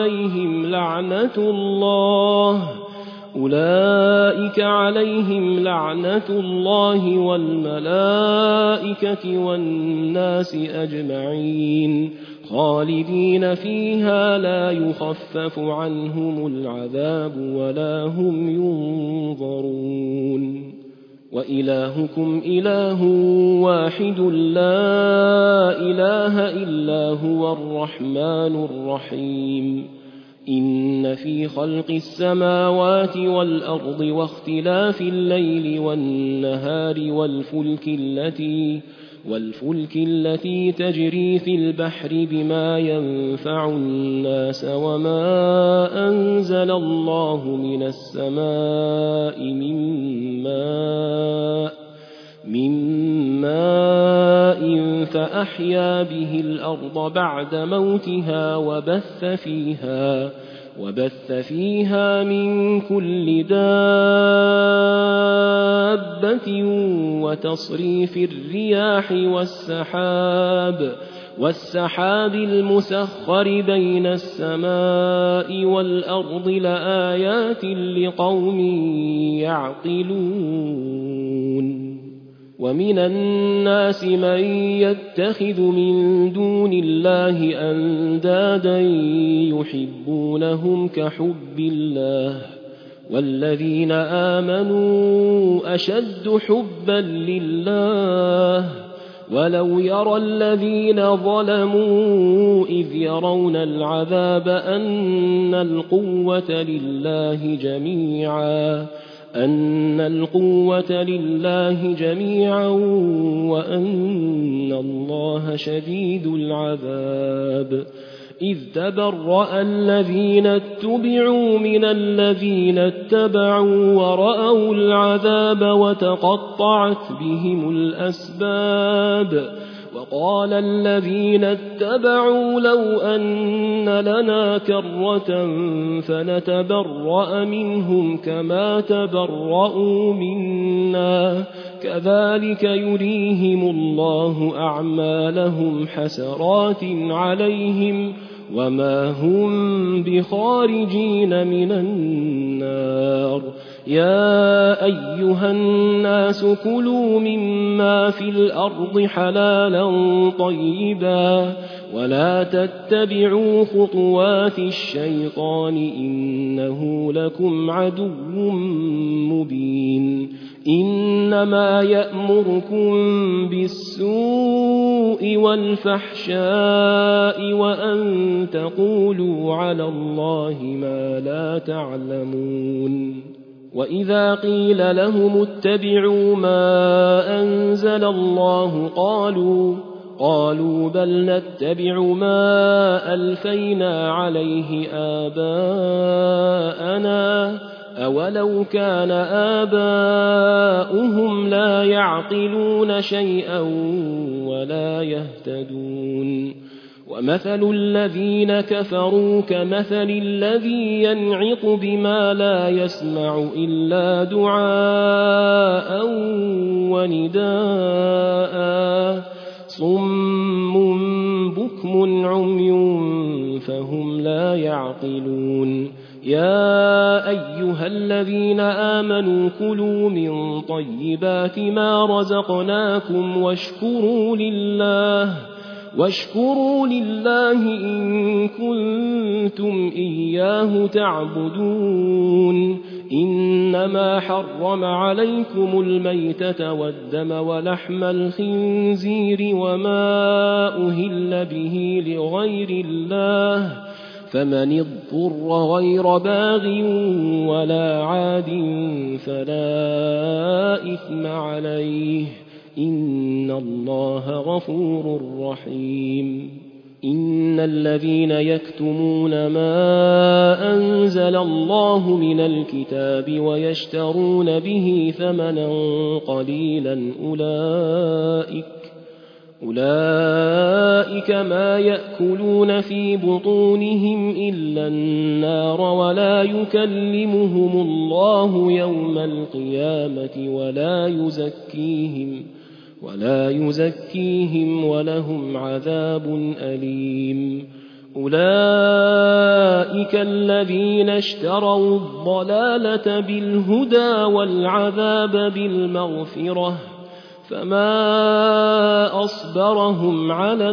عليهم لعنة الله والملائكة والناس أجمعين خالدين فيها لا يخفف عنهم العذاب ولا هم ينظرون وإلهكم إله واحد لا إله إلا هو الرحمن الرحيم إن في خلق السماوات والأرض واختلاف الليل والنهار والفلك التي تجري في البحر بما ينفع الناس وما أنزل الله من السماء من ماء فأحيا به الأرض بعد موتها وبث فيها من كل دابة وتصريف الرياح والسحاب المسخر بين السماء والأرض لآيات لقوم يعقلون ومن الناس من يتخذ من دون الله أندادا يحبونهم كحب الله والذين آمنوا أشد حبا لله ولو يرى الذين ظلموا إذ يرون العذاب أن القوة لله جميعا وأن الله شديد العذاب إذ تبرأ الذين اتبعوا من الذين اتبعوا ورأوا العذاب وتقطعت بهم الأسباب وقال الذين اتبعوا لو أن لنا كرة فنتبرأ منهم كما تبرأوا منا كذلك يريهم الله أعمالهم حسرات عليهم وما هم بخارجين من النار يا أيها الناس كلوا مما في الأرض حلالا طيبا ولا تتبعوا خطوات الشيطان إنه لكم عدو مبين إنما يأمركم بالسوء والفحشاء وأن تقولوا على الله ما لا تعلمون وإذا قيل لهم اتبعوا ما أنزل الله قالوا بل نتبع ما ألفينا عليه آباءنا أولو كان آباؤهم لا يعقلون شيئا ولا يهتدون ومثل الذين كفروا كمثل الذي ينعق بما لا يسمع إلا دعاء ونداء صم بكم عمي فهم لا يعقلون يا أيها الذين آمنوا كلوا من طيبات ما رزقناكم واشكروا لله إن كنتم إياه تعبدون إنما حرم عليكم الميتة والدم ولحم الخنزير وما أهل به لغير الله فمن اضطر غير باغ ولا عاد فلا إثم عليه إن الله غفور رحيم إن الذين يكتمون ما أنزل الله من الكتاب ويشترون به ثمنا قليلا أولئك ما يأكلون في بطونهم إلا النار ولا يكلمهم الله يوم القيامة ولا يزكيهم ولهم عذاب أليم أولئك الذين اشتروا الضلالة بالهدى والعذاب بالمغفرة فما أصبرهم على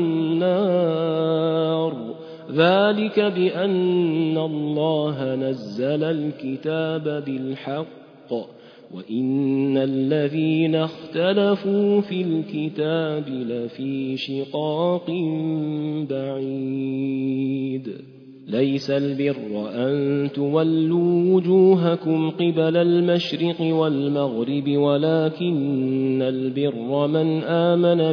النار ذلك بأن الله نزل الكتاب بالحق وإن الذين اختلفوا في الكتاب لفي شقاق بعيد ليس البر أن تولوا وجوهكم قبل المشرق والمغرب ولكن البر من آمن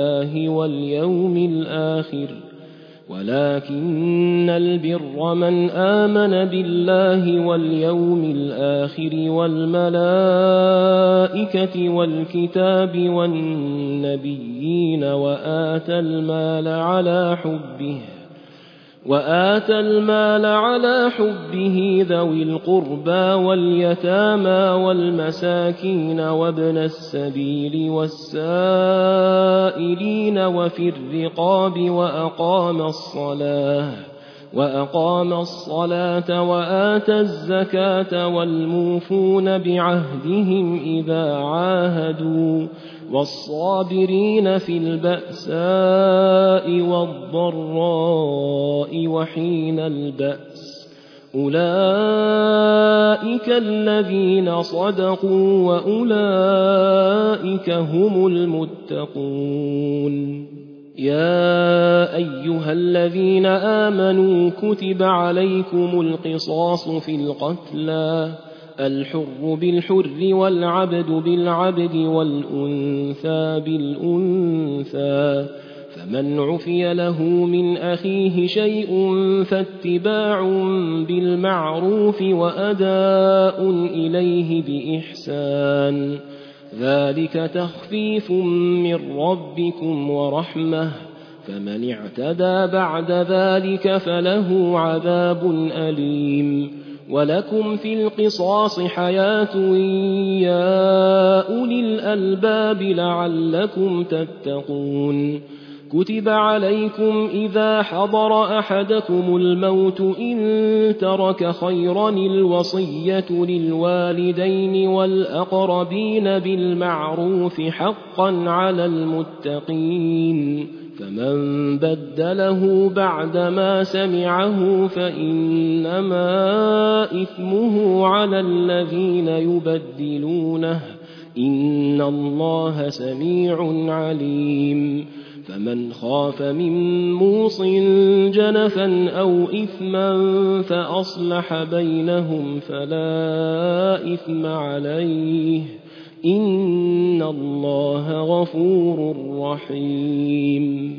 بالله واليوم الآخر والملائكة والكتاب والنبيين وآتى المال على حبه ذوي القربى واليتامى والمساكين وابن السبيل والسائلين وفي الرقاب وأقام الصلاة وآتى الزكاة والموفون بعهدهم إذا عاهدوا والصابرين في البأساء والضراء وحين البأس أولئك الذين صدقوا وأولئك هم المتقون. يا أيها الذين آمنوا كتب عليكم القصاص في القتلى الحر بالحر والعبد بالعبد والأنثى بالأنثى فمن عفي له من أخيه شيء فاتباع بالمعروف وأداء إليه بإحسان ذلك تخفيف من ربكم ورحمة فمن اعتدى بعد ذلك فله عذاب أليم. ولكم في القصاص حياة يا أولي الألباب لعلكم تتقون. كتب عليكم إذا حضر أحدكم الموت إن ترك خيرا الوصية للوالدين والأقربين بالمعروف حقا على المتقين فمن بدله بعدما سمعه فإنما إثمه على الذين يبدلونه إن الله سميع عليم. فمن خاف من موص جنفا أو إثما فأصلح بينهم فلا إثم عليه إن الله غفور رحيم.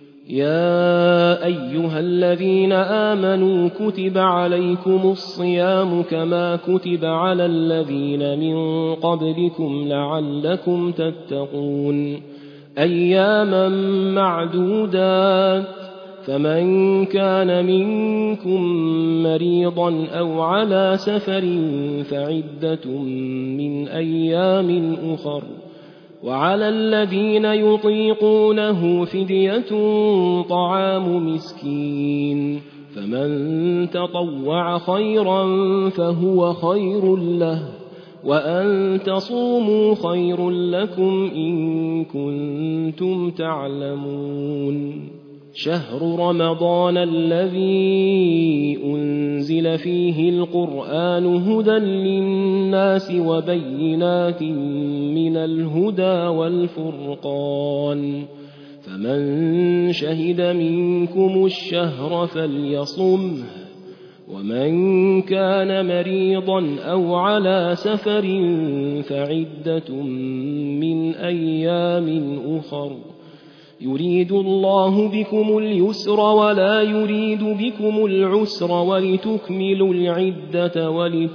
يا أيها الذين آمنوا كتب عليكم الصيام كما كتب على الذين من قبلكم لعلكم تتقون أياما معدودات فمن كان منكم مريضا أو على سفر فعدة من أيام أخر وعلى الذين يطيقونه فدية طعام مسكين فمن تطوع خيرا فهو خير له وأن تصوموا خير لكم إن كنتم تعلمون. شهر رمضان الذي أنزل فيه القرآن هدى للناس وبينات من الهدى والفرقان فمن شهد منكم الشهر فليصمه ومن كان مريضا أو على سفر فعدة من أيام أخر يريد الله بكم اليسر ولا يريد بكم العسر ولتكملوا العدة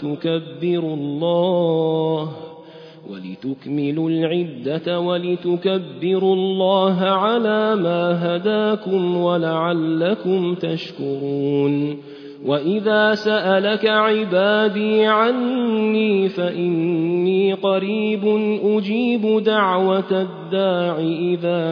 ولتكبروا الله على ما هداكم ولعلكم تشكرون. وإذا سألك عبادي عني فإني قريب أجيب دعوة الداع إذا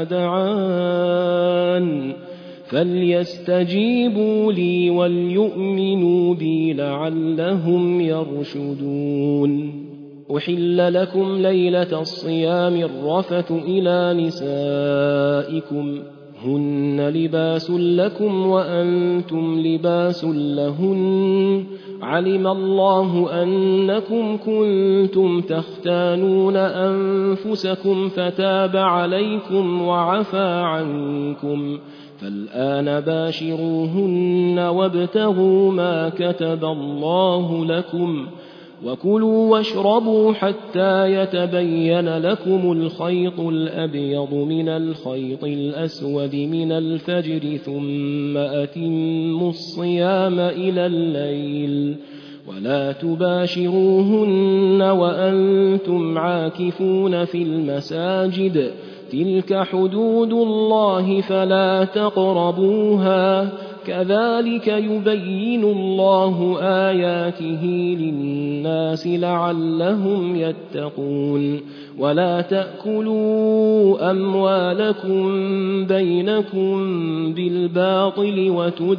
دعان فليستجيبوا لي وليؤمنوا بي لعلهم يرشدون. أحل لكم ليلة الصيام الرفث إلى نسائكم هن لباس لكم وأنتم لباس لهن علم الله أنكم كنتم تختانون أنفسكم فتاب عليكم وعفى عنكم فالآن باشروهن وابتغوا ما كتب الله لكم وكلوا واشربوا حتى يتبين لكم الخيط الأبيض من الخيط الأسود من الفجر ثم أتموا الصيام إلى الليل ولا تباشروهن وأنتم عاكفون في المساجد تلك حدود الله فلا تقربوها كذلك يبين الله آياته للناس لعلهم يتقون ولا تأكلوا أموالكم بينكم بالباطل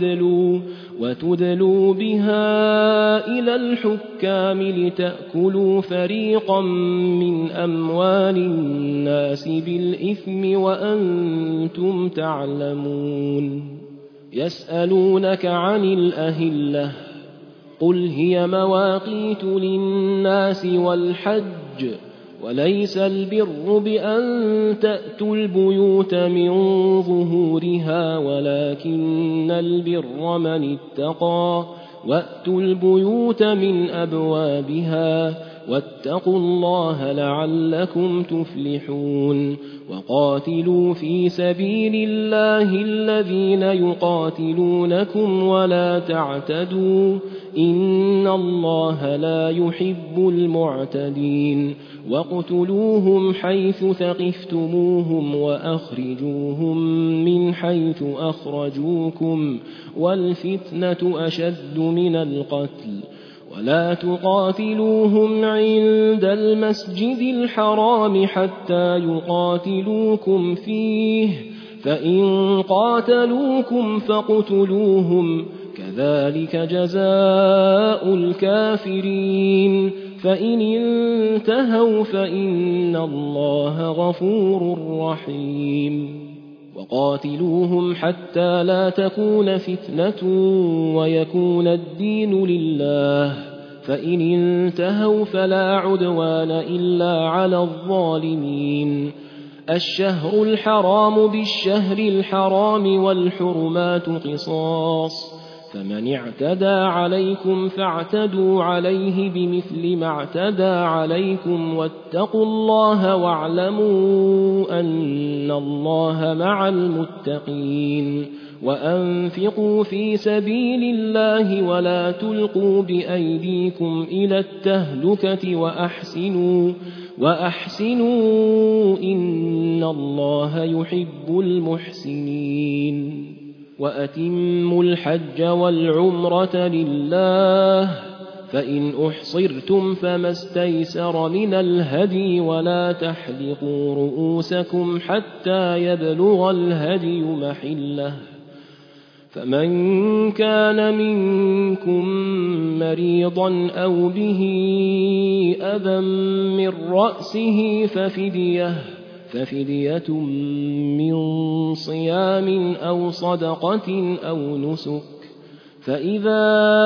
وتدلوا بها إلى الحكام لتأكلوا فريقا من أموال الناس بالإثم وأنتم تعلمون يسألونك عن الأهلة قل هي مواقيت للناس والحج وليس البر بأن تأتوا البيوت من ظهورها ولكن البر من اتقى وأتوا البيوت من أبوابها واتقوا الله لعلكم تفلحون وقاتلوا في سبيل الله الذين يقاتلونكم ولا تعتدوا إن الله لا يحب المعتدين واقتلوهم حيث ثقفتموهم وأخرجوهم من حيث أخرجوكم والفتنة أشد من القتل ولا تقاتلوهم عند المسجد الحرام حتى يقاتلوكم فيه فإن قاتلوكم فاقتلوهم كذلك جزاء الكافرين فإن انتهوا فإن الله غفور رحيم وقاتلوهم حتى لا تكون فتنة ويكون الدين لله فإن انتهوا فلا عدوان إلا على الظالمين الشهر الحرام بالشهر الحرام والحرمات قصاص فمن اعتدى عليكم فاعتدوا عليه بمثل ما اعتدى عليكم واتقوا الله واعلموا أن الله مع المتقين وأنفقوا في سبيل الله ولا تلقوا بأيديكم إلى التهلكة وأحسنوا إن الله يحب المحسنين وأتموا الحج والعمرة لله فإن أحصرتم فما استيسر من الهدي ولا تحلقوا رؤوسكم حتى يبلغ الهدي محله فمن كان منكم مريضا أو به أذى من رأسه ففدية من صيام أو صدقة أو نسك فإذا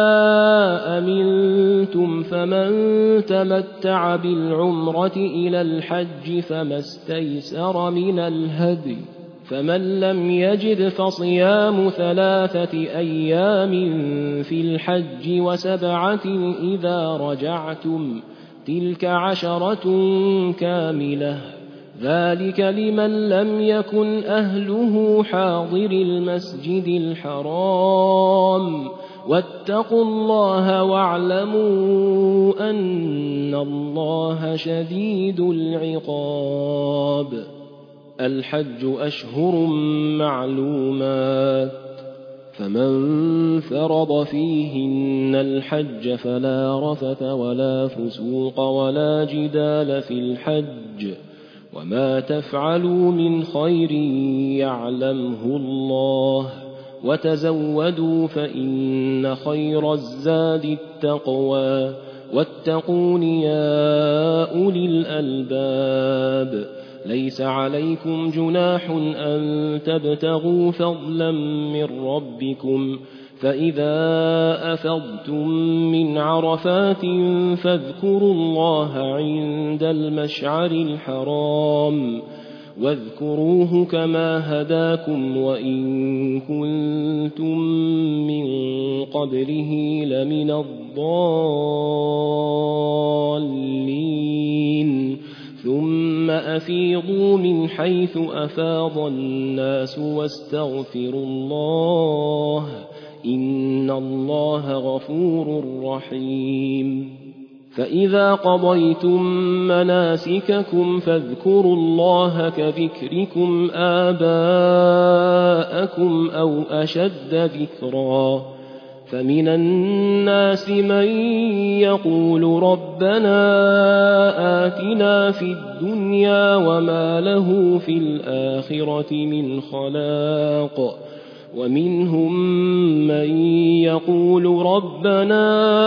أمنتم فمن تمتع بالعمرة إلى الحج فما استيسر من الهدي فمن لم يجد فصيام 3 أيام في الحج و7 إذا رجعتم تلك 10 كاملة ذلك لمن لم يكن أهله حاضر المسجد الحرام واتقوا الله واعلموا أن الله شديد العقاب الحج أشهر معلومات فمن فرض فيهن الحج فلا رفث ولا فسوق ولا جدال في الحج وما تفعلوا من خير يعلمه الله وتزودوا فإن خير الزاد التقوى واتقون يا أولي الألباب ليس عليكم جناح أن تبتغوا فضلا من ربكم فإذا أفضتم من عرفات فاذكروا الله عند المشعر الحرام واذكروه كما هداكم وإن كنتم من قبله لمن الضالين ثم أفيضوا من حيث أفاض الناس واستغفروا الله إن الله غفور رحيم فإذا قضيتم مناسككم فاذكروا الله كذكركم آباءكم أو أشد ذكرا فمن الناس من يقول ربنا آتنا في الدنيا وما له في الآخرة من خلاق ومنهم من يقول ربنا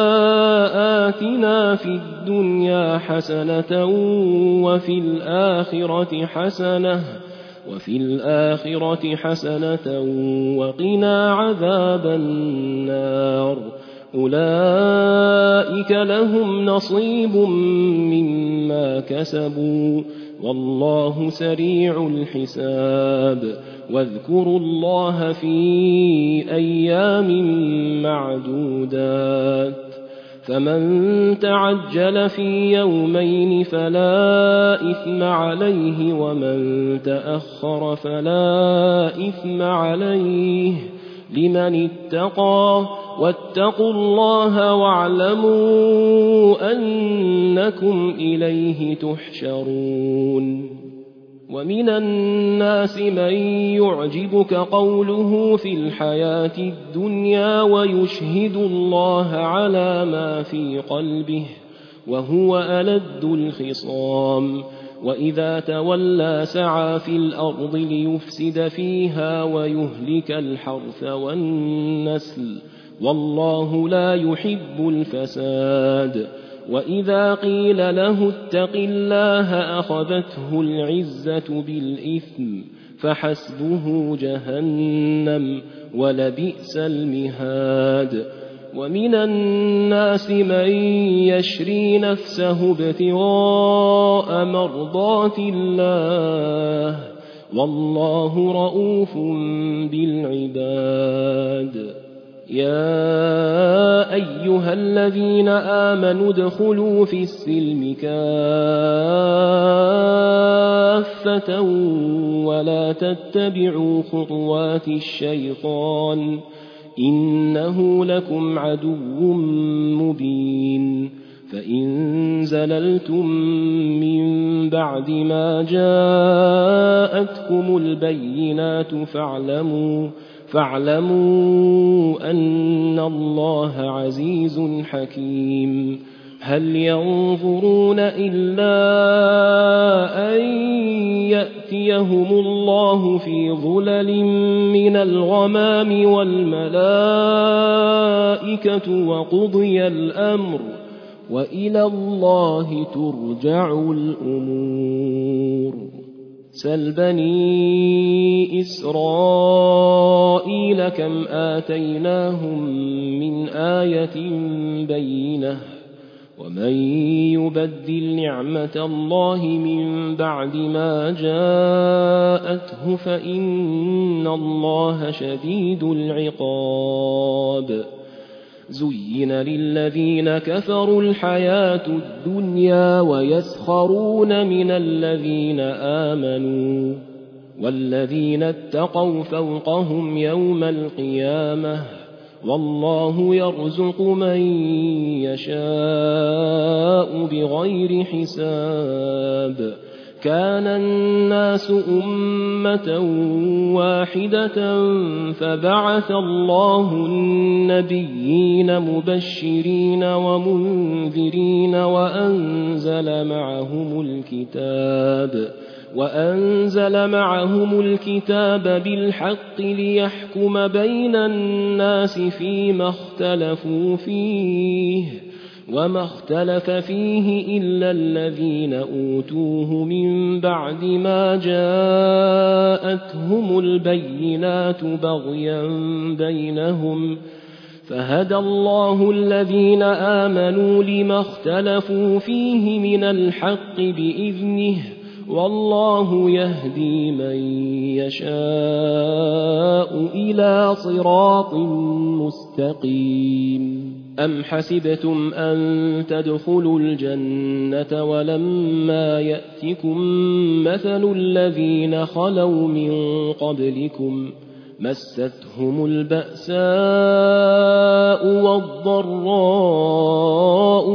آتنا في الدنيا حسنة وفي الآخرة حسنة وقنا عذاب النار أولئك لهم نصيب مما كسبوا والله سريع الحساب واذكروا الله في أيام معدودات فمن تعجل في يومين فلا إثم عليه ومن تأخر فلا إثم عليه لمن اتقى واتقوا الله واعلموا أنكم إليه تحشرون ومن الناس من يعجبك قوله في الحياة الدنيا ويشهد الله على ما في قلبه وهو ألد الخصام وإذا تولى سعى في الأرض ليفسد فيها ويهلك الحرث والنسل والله لا يحب الفساد وإذا قيل له اتق الله أخذته العزة بالإثم فحسبه جهنم ولبئس المهاد ومن الناس من يشري نفسه ابتغاء مرضات الله والله رؤوف بالعباد يا أيها الذين آمنوا ادخلوا في السلم كافة ولا تتبعوا خطوات الشيطان إنه لكم عدو مبين فإن زللتم من بعد ما جاءتكم البينات فاعلموا أن الله عزيز حكيم هل ينظرون إلا أن يأتيهم الله في ظلل من الغمام والملائكة وقضي الأمر وإلى الله ترجع الأمور سل بني إسرائيل كم آتيناهم من آية بينة ومن يبدل نعمة الله من بعد ما جاءته فإن الله شديد العقاب زين للذين كفروا الحياة الدنيا ويسخرون من الذين آمنوا والذين اتقوا فوقهم يوم القيامة والله يرزق من يشاء بغير حساب كان الناس أمة واحدة فبعث الله النبيين مبشرين ومنذرين وأنزل معهم الكتاب بالحق ليحكم بين الناس فيما اختلفوا فيه وما اختلف فيه إلا الذين أوتوه من بعد ما جاءتهم البينات بغيا بينهم فهدى الله الذين آمنوا لما اختلفوا فيه من الحق بإذنه والله يهدي من يشاء إلى صراط مستقيم أم حسبتم أن تدخلوا الجنة ولما يأتكم مثل الذين خلوا من قبلكم مستهم البأساء والضراء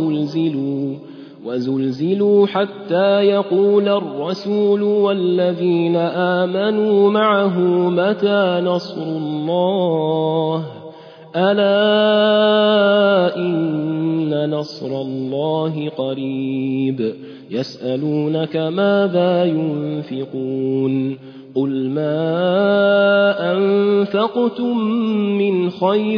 وزلزلوا حتى يقول الرسول والذين آمنوا معه متى نصر الله ألا إن نصر الله قريب يسألونك ماذا ينفقون قل ما أنفقتم من خير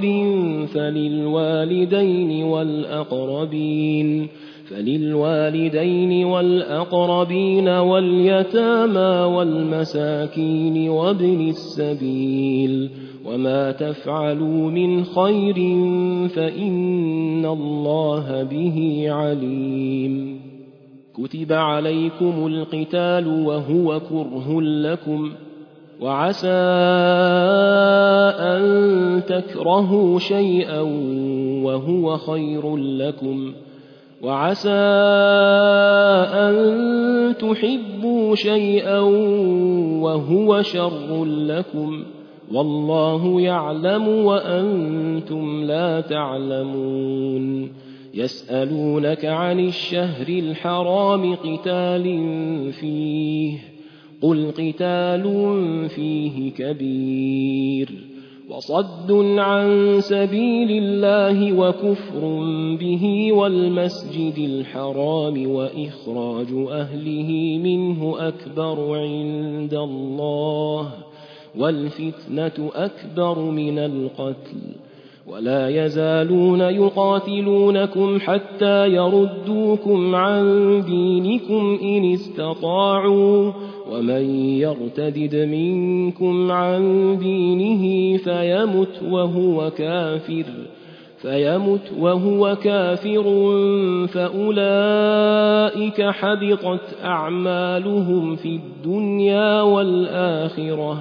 فللوالدين والأقربين واليتامى والمساكين وابن السبيل وما تفعلوا من خير فإن الله به عليم كتب عليكم القتال وهو كره لكم وعسى أن تكرهوا شيئا وهو خير لكم وعسى أن تحبوا شيئا وهو شر لكم والله يعلم وأنتم لا تعلمون يسألونك عن الشهر الحرام قتال فيه قل قتال فيه كبير وصد عن سبيل الله وكفر به والمسجد الحرام وإخراج أهله منه أكبر عند الله والفتنة أكبر من القتل ولا يزالون يقاتلونكم حتى يردوكم عن دينكم إن استطاعوا ومن يرتدد منكم عن دينه فيمت وهو كافر فأولئك حبطت أعمالهم في الدنيا والآخرة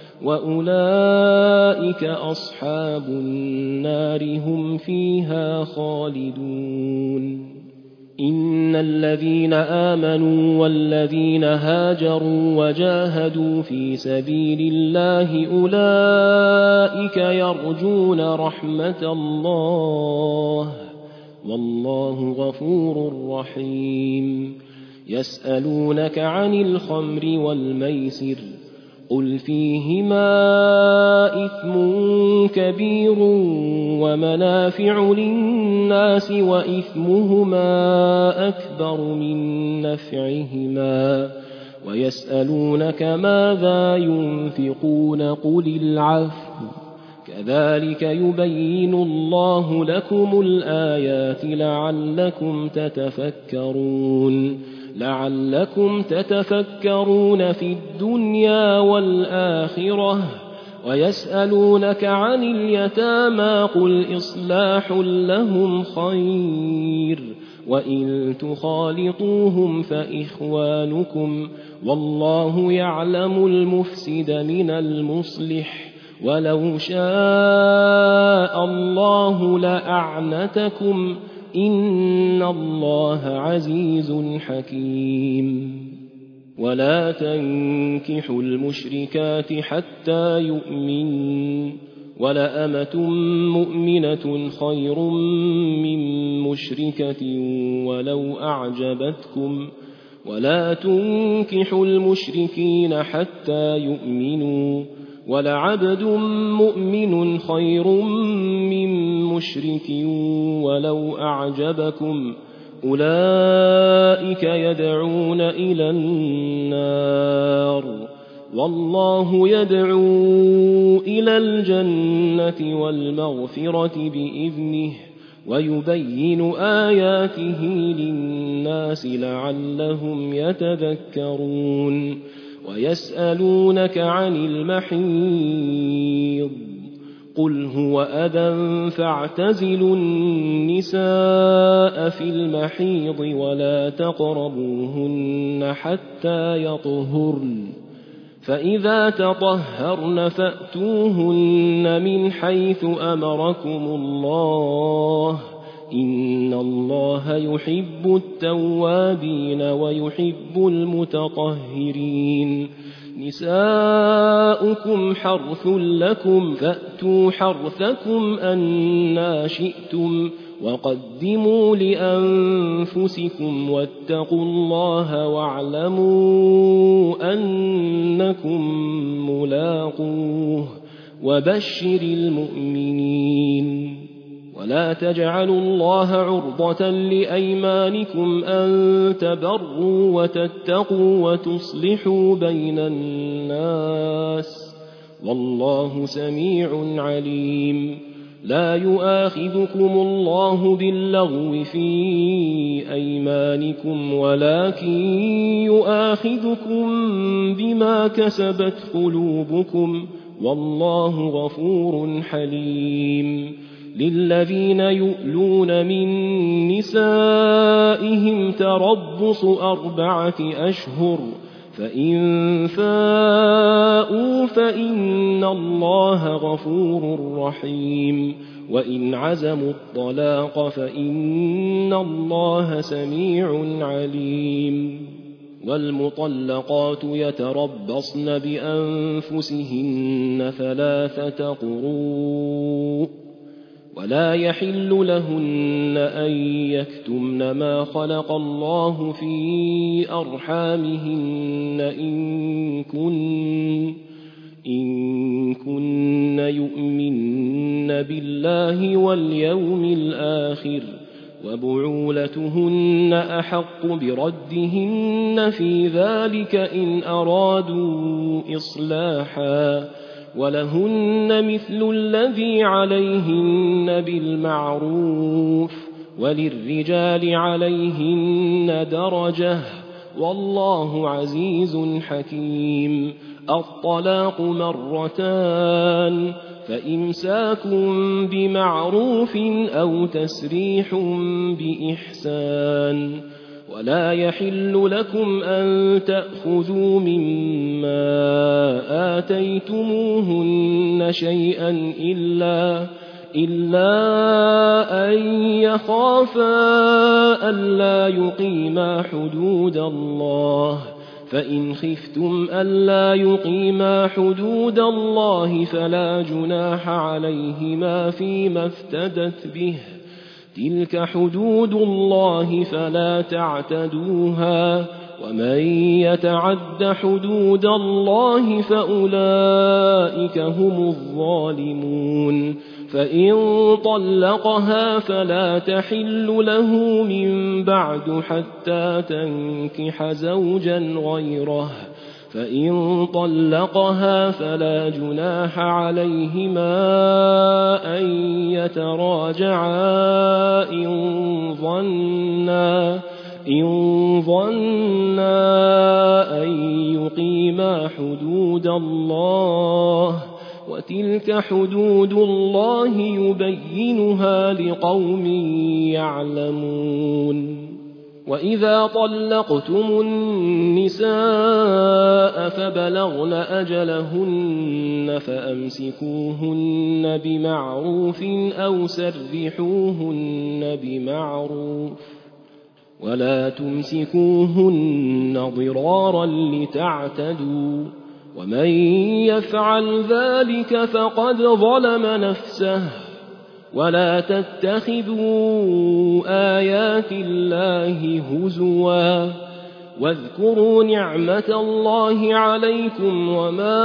وأولئك أصحاب النار هم فيها خالدون إن الذين آمنوا والذين هاجروا وجاهدوا في سبيل الله أولئك يرجون رحمة الله والله غفور رحيم يسألونك عن الخمر والميسر قل فيهما إثم كبير ومنافع للناس وإثمهما أكبر من نفعهما ويسألونك ماذا ينفقون قل العفو كذلك يبين الله لكم الآيات لعلكم تتفكرون في الدنيا والآخرة ويسألونك عن اليتامى قل إصلاح لهم خير وإن تخالطوهم فإخوانكم والله يعلم المفسد من المصلح ولو شاء الله لأعنتكم إن الله عزيز حكيم ولا تنكحوا المشركات حتى يؤمنوا ولأمة مؤمنة خير من مشركة ولو أعجبتكم ولا تنكحوا المشركين حتى يؤمنوا ولعبد مؤمن خير من مشرك ولو أعجبكم أولئك يدعون إلى النار والله يدعو إلى الجنة والمغفرة بإذنه ويبين آياته للناس لعلهم يتذكرون ويسألونك عن المحيض قل هو أذى فاعتزلوا النساء في المحيض ولا تقربوهن حتى يطهرن فإذا تطهرن فأتوهن من حيث أمركم الله إن الله يحب التوابين ويحب المتطهرين نساؤكم حرث لكم فأتوا حرثكم أنى شئتم وقدموا لأنفسكم واتقوا الله واعلموا أنكم ملاقوه وبشر المؤمنين ولا تجعلوا الله عرضة لأيمانكم أن تبروا وتتقوا وتصلحوا بين الناس والله سميع عليم لا يؤاخذكم الله باللغو في أيمانكم ولكن يؤاخذكم بما كسبت قلوبكم والله غفور حليم للذين يؤلون من نسائهم تربص 4 أشهر فإن فاءوا فإن الله غفور رحيم وإن عزموا الطلاق فإن الله سميع عليم والمطلقات يتربصن بأنفسهن 3 قروء ولا يحل لهن أن يكتمن ما خلق الله في أرحامهن إن كن يؤمن بالله واليوم الآخر وبعولتهن أحق بردهن في ذلك إن أرادوا إصلاحا ولهن مثل الذي عليهن بالمعروف وللرجال عليهن درجة والله عزيز حكيم الطلاق 2 فإمساك بمعروف أو تسريح بإحسان ولا يحل لكم أن تأخذوا مما آتيتموهن شيئا إلا أن يخافا ألا يقيما حدود الله فإن خفتم ألا يقيما حدود الله فلا جناح عليهما فيما افتدت به تلك حدود الله فلا تعتدوها ومن يتعد حدود الله فأولئك هم الظالمون فإن طلقها فلا تحل له من بعد حتى تنكح زوجا غيره فإن طلقها فلا جناح عليهما أن يتراجعا إن ظنا أن يقيما حدود الله وتلك حدود الله يبينها لقوم يعلمون وإذا طلقتم النساء فبلغن أجلهن فأمسكوهن بمعروف أو سرحوهن بمعروف ولا تمسكوهن ضرارا لتعتدوا ومن يفعل ذلك فقد ظلم نفسه ولا تتخذوا آيات الله هزوا واذكروا نعمة الله عليكم وما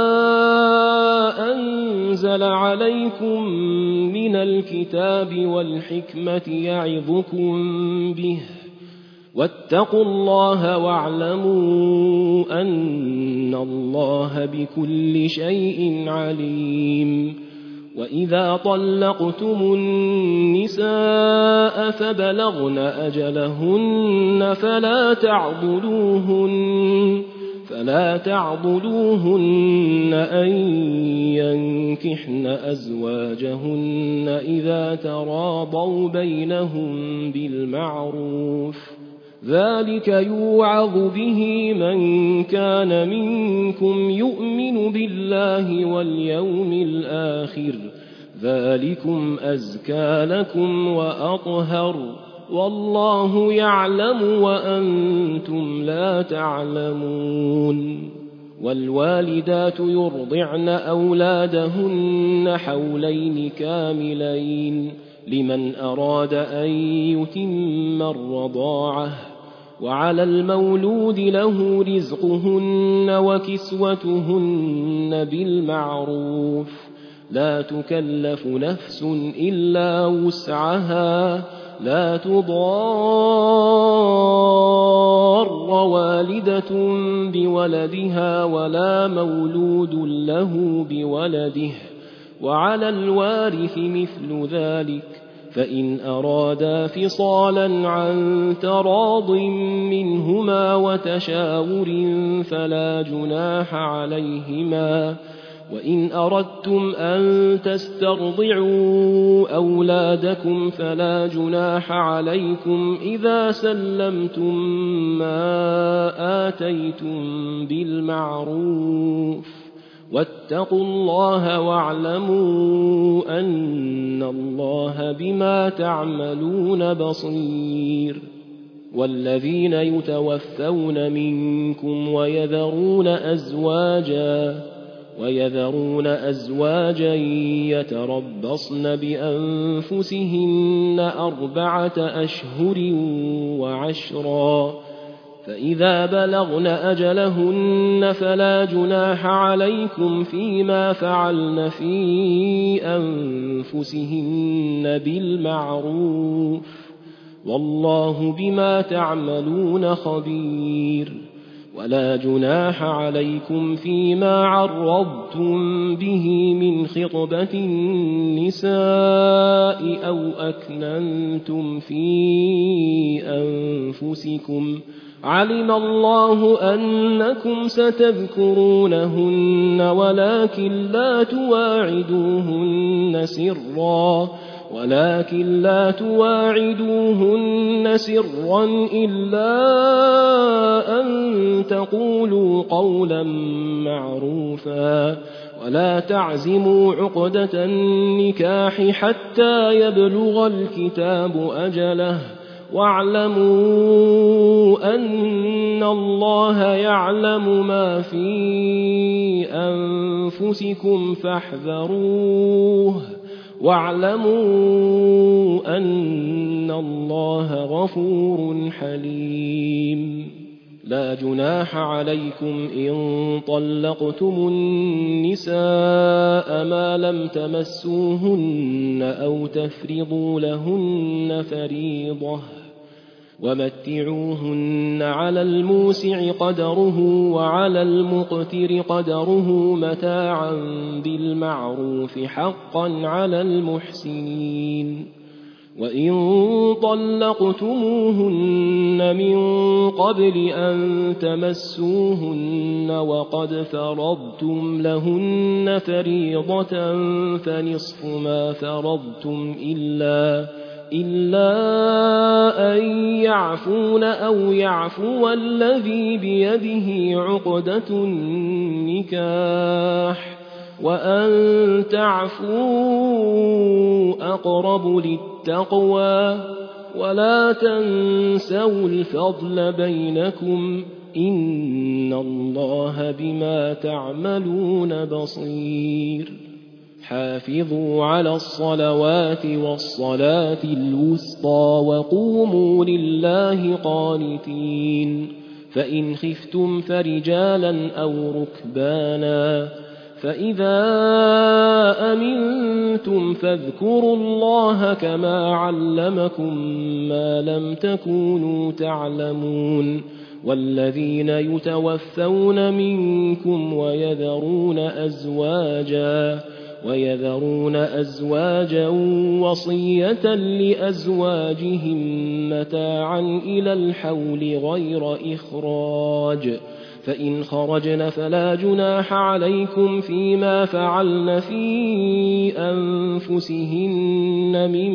أنزل عليكم من الكتاب والحكمة يعظكم به واتقوا الله واعلموا أن الله بكل شيء عليم وإذا طلقتم النساء فبلغن أجلهن فلا تعضلوهن أن ينكحن أزواجهن إذا تراضوا بينهم بالمعروف ذلك يوعظ به من كان منكم يؤمن بالله واليوم الآخر ذلكم أزكى لكم وأطهر والله يعلم وأنتم لا تعلمون والوالدات يرضعن أولادهن حولين كاملين لمن أراد أن يتم الرضاعة وعلى المولود له رزقهن وكسوتهن بالمعروف لا تكلف نفس إلا وسعها لا تضار والدة بولدها ولا مولود له بولده وعلى الوارث مثل ذلك فإن أرادا فصالا عن تراض منهما وتشاور فلا جناح عليهما وإن أردتم أن تسترضعوا أولادكم فلا جناح عليكم إذا سلمتم ما آتيتم بالمعروف واتقوا الله واعلموا أن الله بما تعملون بصير والذين يتوفون منكم ويذرون أزواجا يتربصن بأنفسهن 4 أشهر وعشرا فإذا بلغن أجلهن فلا جناح عليكم فيما فعلن في أنفسهن بالمعروف والله بما تعملون خبير ولا جناح عليكم فيما عرضتم به من خطبة النساء أو أكننتم في أنفسكم علم الله أنكم ستذكرونهن ولكن لا تواعدوهن سرا إلا أن تقولوا قولا معروفا ولا تعزموا عقدة النكاح حتى يبلغ الكتاب أجله واعلموا أن الله يعلم ما في أنفسكم فاحذروه واعلموا أن الله غفور حليم لا جناح عليكم إن طلقتم النساء ما لم تمسوهن أو تفرضوا لهن فريضة ومتعوهن على الموسع قدره وعلى المقتر قدره متاعا بالمعروف حقا على المحسنين وإن طلقتموهن من قبل أن تمسوهن وقد فرضتم لهن فريضة فنصف ما فرضتم إلا أن يعفون أو يعفو الذي بيده عقدة النكاح وأن تعفوا أقرب للتقوى ولا تنسوا الفضل بينكم إن الله بما تعملون بصير حافظوا على الصلوات والصلاة الوسطى وقوموا لله قانتين فإن خفتم فرجالا أو ركبانا فإذا أمنتم فاذكروا الله كما علمكم ما لم تكونوا تعلمون والذين يتوفون منكم ويذرون أزواجا وصية لأزواجهم متاعا إلى الحول غير إخراج فإن خرجن فلا جناح عليكم فيما فعلن في أنفسهن من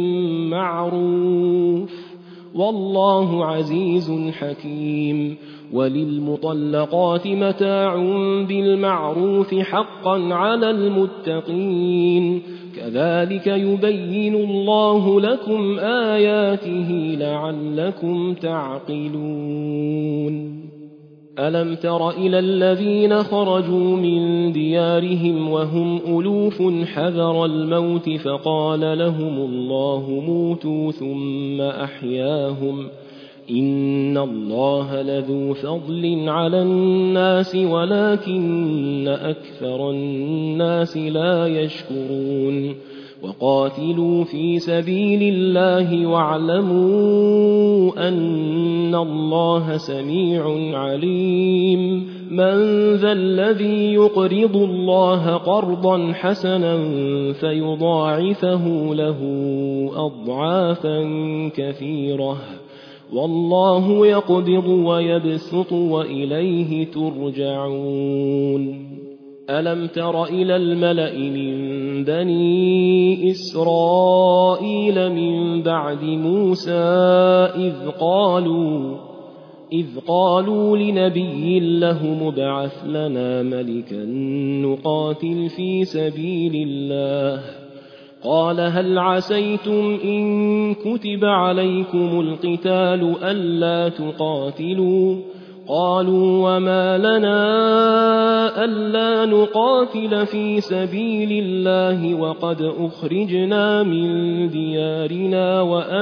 معروف والله عزيز حكيم. وللمطلقات متاع بالمعروف حقا على المتقين كذلك يبين الله لكم آياته لعلكم تعقلون. ألم تر إلى الذين خرجوا من ديارهم وهم ألوف حذر الموت فقال لهم الله موتوا ثم أحياهم إن الله لذو فضل على الناس ولكن أكثر الناس لا يشكرون. وقاتلوا في سبيل الله واعلموا أن الله سميع عليم. من ذا الذي يقرض الله قرضا حسنا فيضاعفه له أضعافا كثيرة والله يقبض ويبسط وإليه ترجعون. ألم تر إلى الملأ من بني إسرائيل من بعد موسى إذ قالوا لنبي له مبعث لنا ملكا نقاتل في سبيل الله قال هل عسيتم إن كتب عليكم القتال ألا تقاتلوا قالوا وما لنا ألا نقاتل في سبيل الله وقد أخرجنا من ديارنا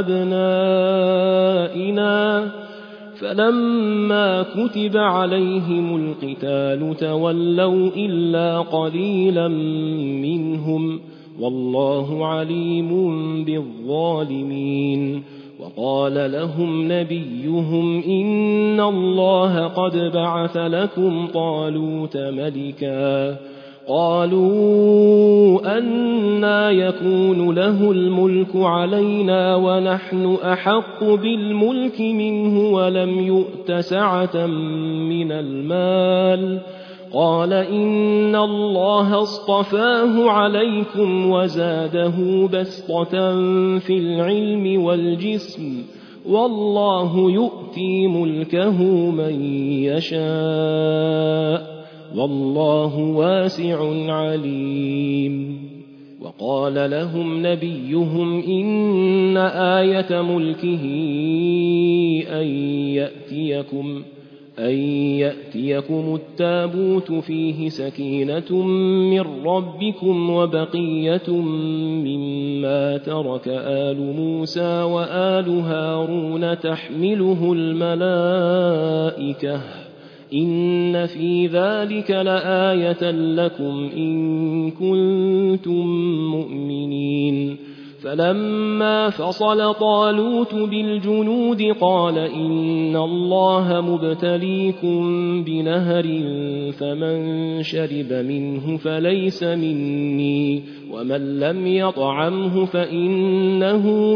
وأبنائنا فلما كتب عليهم القتال تولوا إلا قليلا منهم والله عليم بالظالمين. وقال لهم نبيهم إن الله قد بعث لكم طالوت ملكا قالوا أنى يكون له الملك علينا ونحن أحق بالملك منه ولم يؤت سعة من المال قال إن الله اصطفاه عليكم وزاده بسطة في العلم والجسم والله يؤتي ملكه من يشاء والله واسع عليم. وقال لهم نبيهم إن آية ملكه أن يأتيكم التابوت فيه سكينة من ربكم وبقية مما ترك آل موسى وآل هارون تحمله الملائكة إن في ذلك لآية لكم إن كنتم مؤمنين. فلما فصل طالوت بالجنود قال إن الله مبتليكم بنهر فمن شرب منه فليس مني ومن لم يطعمه فإنه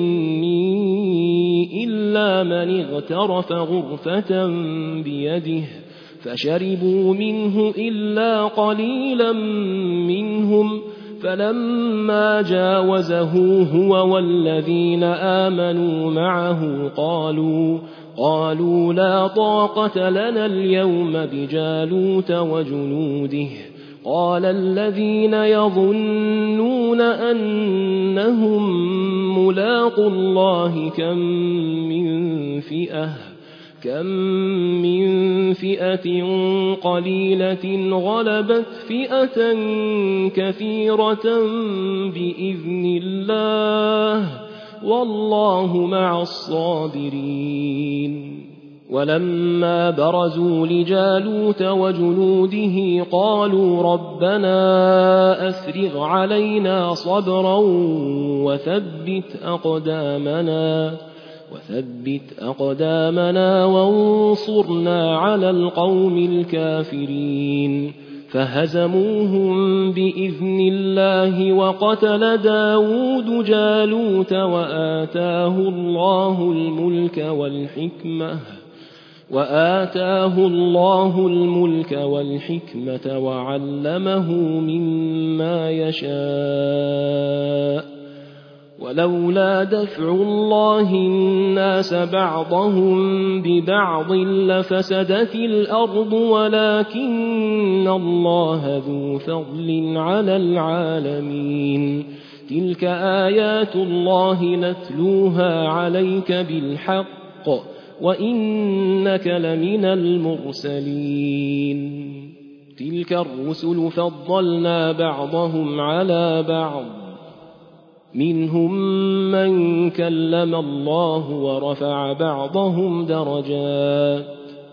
مني إلا من اغترف غرفة بيده فشربوا منه إلا قليلا منهم فلما جاوزه هو والذين آمنوا معه قالوا لا طاقة لنا اليوم بجالوت وجنوده قال الذين يظنون أنهم ملاقوا الله كم من فئة قليلة غلبت فئة كثيرة بإذن الله والله مع الصابرين. ولما برزوا لجالوت وجنوده قالوا ربنا أفرغ علينا صبرا وثبت أقدامنا وانصرنا على القوم الكافرين فهزموهم بإذن الله وقتل داود جالوت وآتاه الله الملك وآتاه الله الملك والحكمة وعلمه مما يشاء ولولا دفع الله الناس بعضهم ببعض لفسدت الأرض ولكن الله ذو فضل على العالمين تلك آيات الله نتلوها عليك بالحق وإنك لمن المرسلين تلك الرسل فضلنا بعضهم على بعض منهم من كلم الله ورفع بعضهم درجات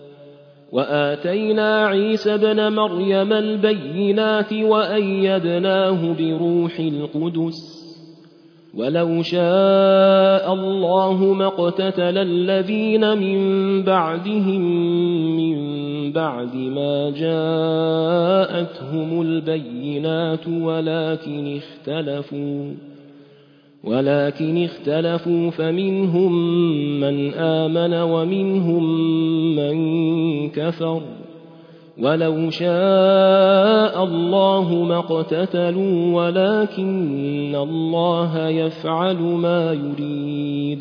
وآتينا عيسى ابن مريم البينات وأيدناه بروح القدس ولو شاء الله ما اقتتل الذين من بعدهم من بعد ما جاءتهم البينات ولكن اختلفوا فمنهم من آمن ومنهم من كفر ولو شاء الله ما اقتتلوا ولكن الله يفعل ما يريد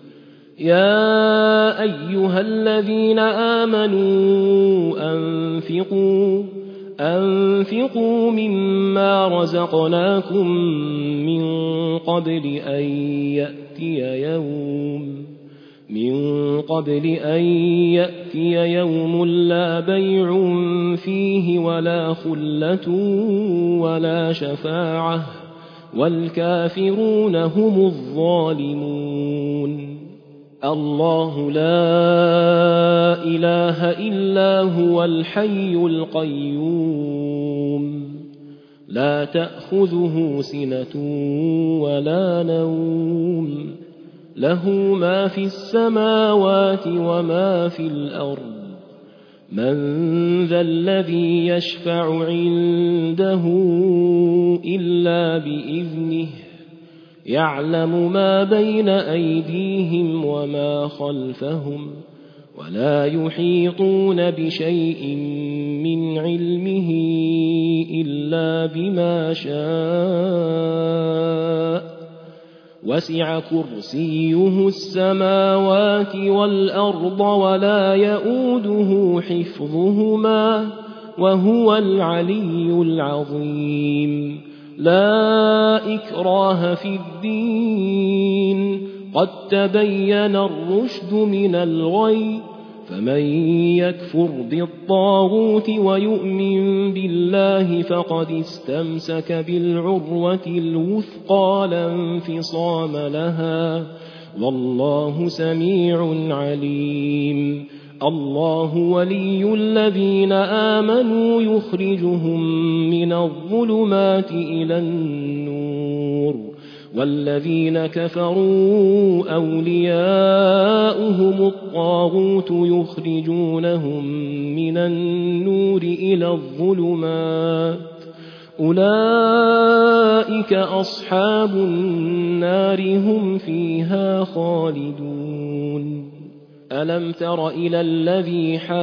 يا أيها الذين آمنوا أنفقوا مما رزقناكم من قبل أن يأتي يوم لا بيع فيه ولا خلة ولا شفاعة والكافرون هم الظالمون الله لا إله إلا هو الحي القيوم لا تأخذه سنة ولا نوم له ما في السماوات وما في الأرض من ذا الذي يشفع عنده إلا بإذنه يعلم ما بين أيديهم وما خلفهم ولا يحيطون بشيء من علمه إلا بما شاء وسع كرسيه السماوات والأرض ولا يئوده حفظهما وهو العلي العظيم لا إكراه في الدين قد تبين الرشد من الغي فمن يكفر بالطاغوت ويؤمن بالله فقد استمسك بالعروة الوثقى لا انفصام لها والله سميع عليم الله ولي الذين آمنوا يخرجهم من الظلمات إلى النور والذين كفروا أولياؤهم الطاغوت يخرجونهم من النور إلى الظلمات أولئك أصحاب النار هم فيها خالدون ألم تر إلى الذي حاج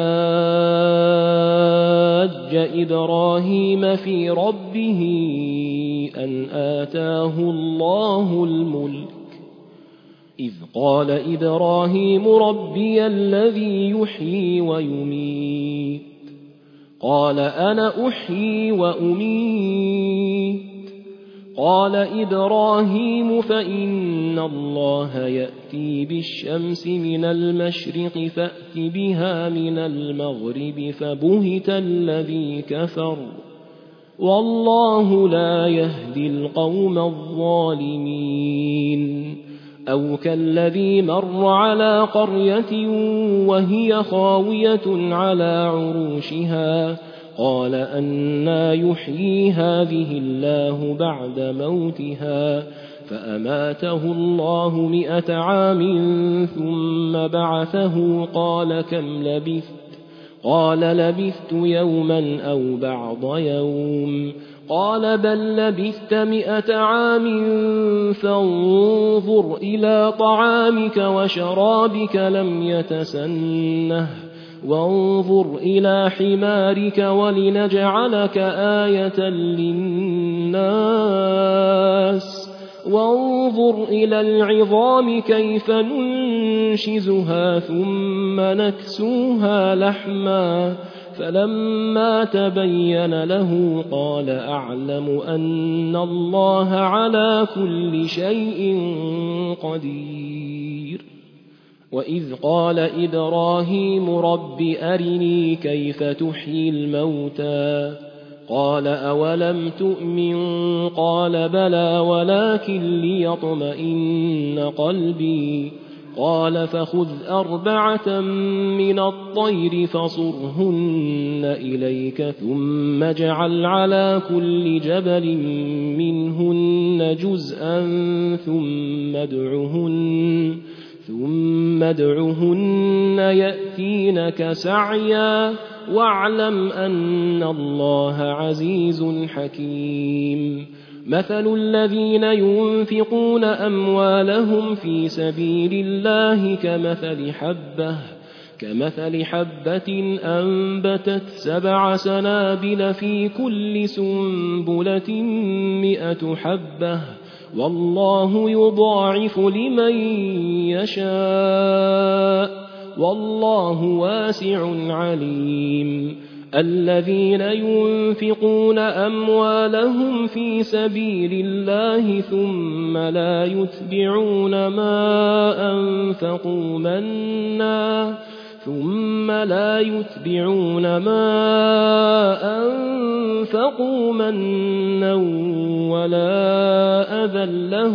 إبراهيم في ربه أن آتاه الله الملك إذ قال إبراهيم ربي الذي يحيي ويميت قال أنا أحيي وأميت قال إبراهيم فإن الله يأتي بالشمس من المشرق فأت بها من المغرب فبهت الذي كفر والله لا يهدي القوم الظالمين أو كالذي مر على قرية وهي خاوية على عروشها قال أنى يحيي هذه الله بعد موتها فأماته الله 100 عام ثم بعثه قال كم لبثت قال لبثت يوما أو بعض يوم قال بل لبثت 100 عام فانظر إلى طعامك وشرابك لم يتسنه وانظر إلى حمارك ولنجعلك آية للناس وانظر إلى العظام كيف ننشزها ثم نكسوها لحما فلما تبين له قال أعلم أن الله على كل شيء قدير. وإذ قال إبراهيم رب أرني كيف تحيي الموتى قال أولم تؤمن قال بلى ولكن ليطمئن قلبي قال فخذ 4 من الطير فصرهن إليك ثم اجعل على كل جبل منهن جزءا ثم ادعهن يأتينك سعيا واعلم أن الله عزيز حكيم. مثل الذين ينفقون أموالهم في سبيل الله كمثل حبة أنبتت 7 سنابل في كل سنبلة 100 حبة والله يضاعف لمن يشاء والله واسع عليم. الذين ينفقون أموالهم في سبيل الله ثم لا يتبعون ما أنفقوا منا ولا أذى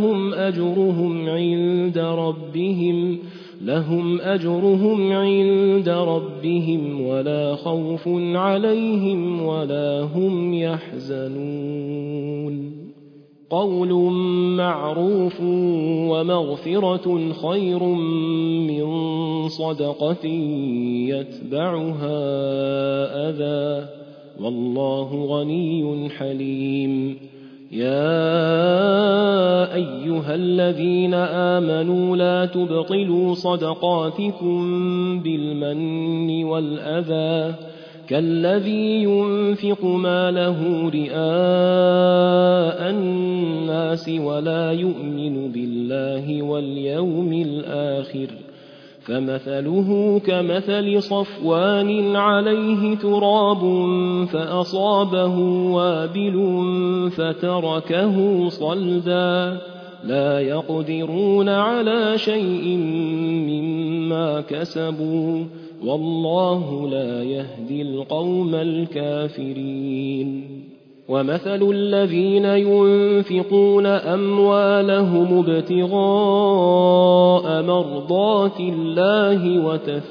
لهم أجرهم عند ربهم ولا خوف عليهم ولا هم يحزنون. قول معروف ومغفرة خير من صدقة يتبعها أذى والله غني حليم. يا أيها الذين آمنوا لا تبطلوا صدقاتكم بالمن والأذى كالذي ينفق ماله رئاء الناس ولا يؤمن بالله واليوم الآخر فمثله كمثل صفوان عليه تراب فأصابه وابل فتركه صلدا لا يقدرون على شيء مما كسبوا والله لا يهدي القوم الكافرين. ومثل الذين ينفقون أموالهم ابتغاء مرضات الله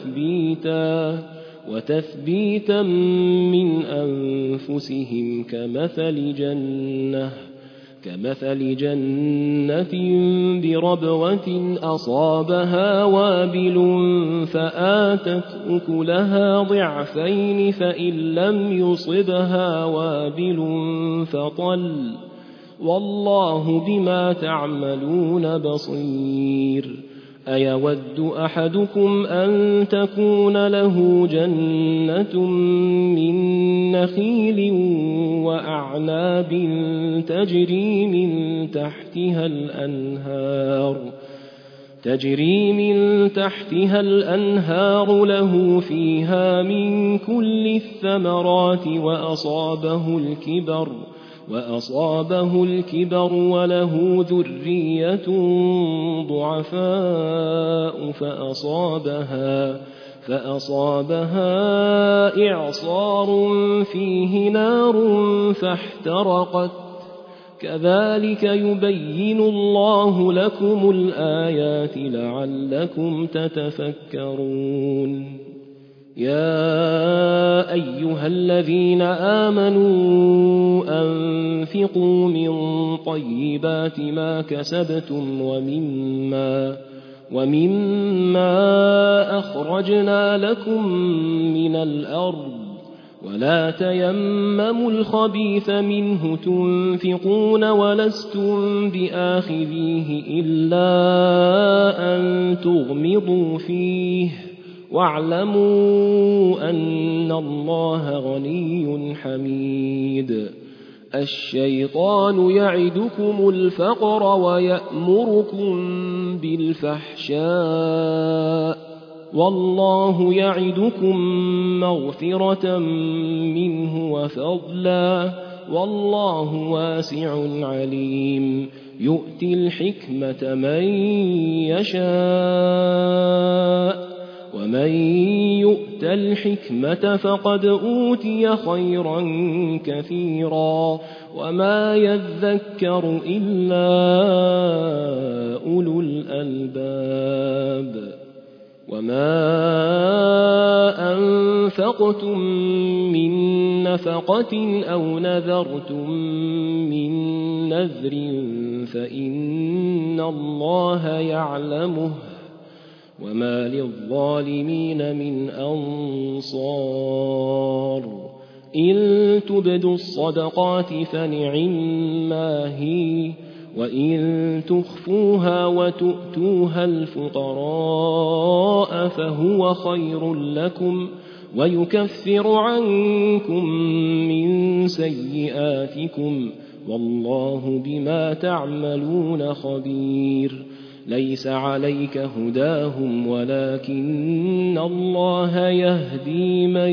وتثبيتا من أنفسهم كمثل جنة بربوة أصابها وابل فآتت أكلها ضعفين فإن لم يصبها وابل فطل والله بما تعملون بصير. أيود أحدكم أن تكون له جنة من نخيل وأعناب تجري من تحتها الأنهار له فيها من كل الثمرات وأصابه الكبر وله ذرية ضعفاء فأصابها إعصار فيه نار فاحترقت كذلك يبين الله لكم الآيات لعلكم تتفكرون. يا أيها الذين آمنوا أنفقوا من طيبات ما كسبتم ومما أخرجنا لكم من الأرض ولا تيمموا الخبيث منه تنفقون ولستم بآخذيه إلا أن تغمضوا فيه واعلموا أن الله غني حميد. الشيطان يعدكم الفقر ويأمركم بالفحشاء والله يعدكم مغفرة منه وفضلا والله واسع عليم. يؤتي الحكمة من يشاء ومن يؤت الحكمة فقد أوتي خيرا كثيرا وما يذكر إلا أولو الألباب. وما أنفقتم من نفقة أو نذرتم من نذر فإن الله يعلمه وما للظالمين من أنصار. إن تبدوا الصدقات فنعما هي وإن تخفوها وتؤتوها الفقراء فهو خير لكم ويكفر عنكم من سيئاتكم والله بما تعملون خبير. ليس عليك هداهم ولكن الله يهدي من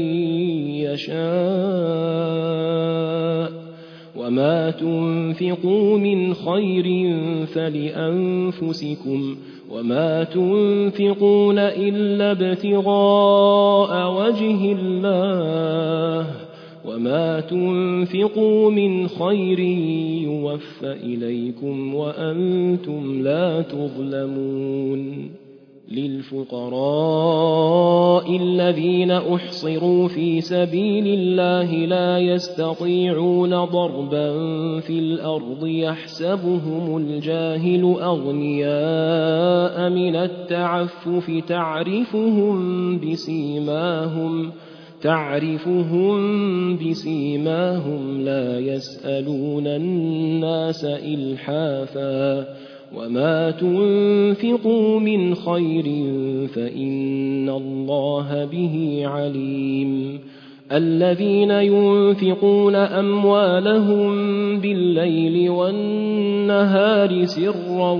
يشاء وما تنفقوا من خير فلأنفسكم وما تنفقون إلا ابتغاء وجه الله وما تنفقوا من خير يوفى إليكم وأنتم لا تظلمون. للفقراء الذين أحصروا في سبيل الله لا يستطيعون ضربا في الأرض يحسبهم الجاهل أغنياء من التعفف تعرفهم بسيماهم لا يسألون الناس إلحافا وما تنفقوا من خير فإن الله به عليم. الذين ينفقون أموالهم بالليل والنهار سرا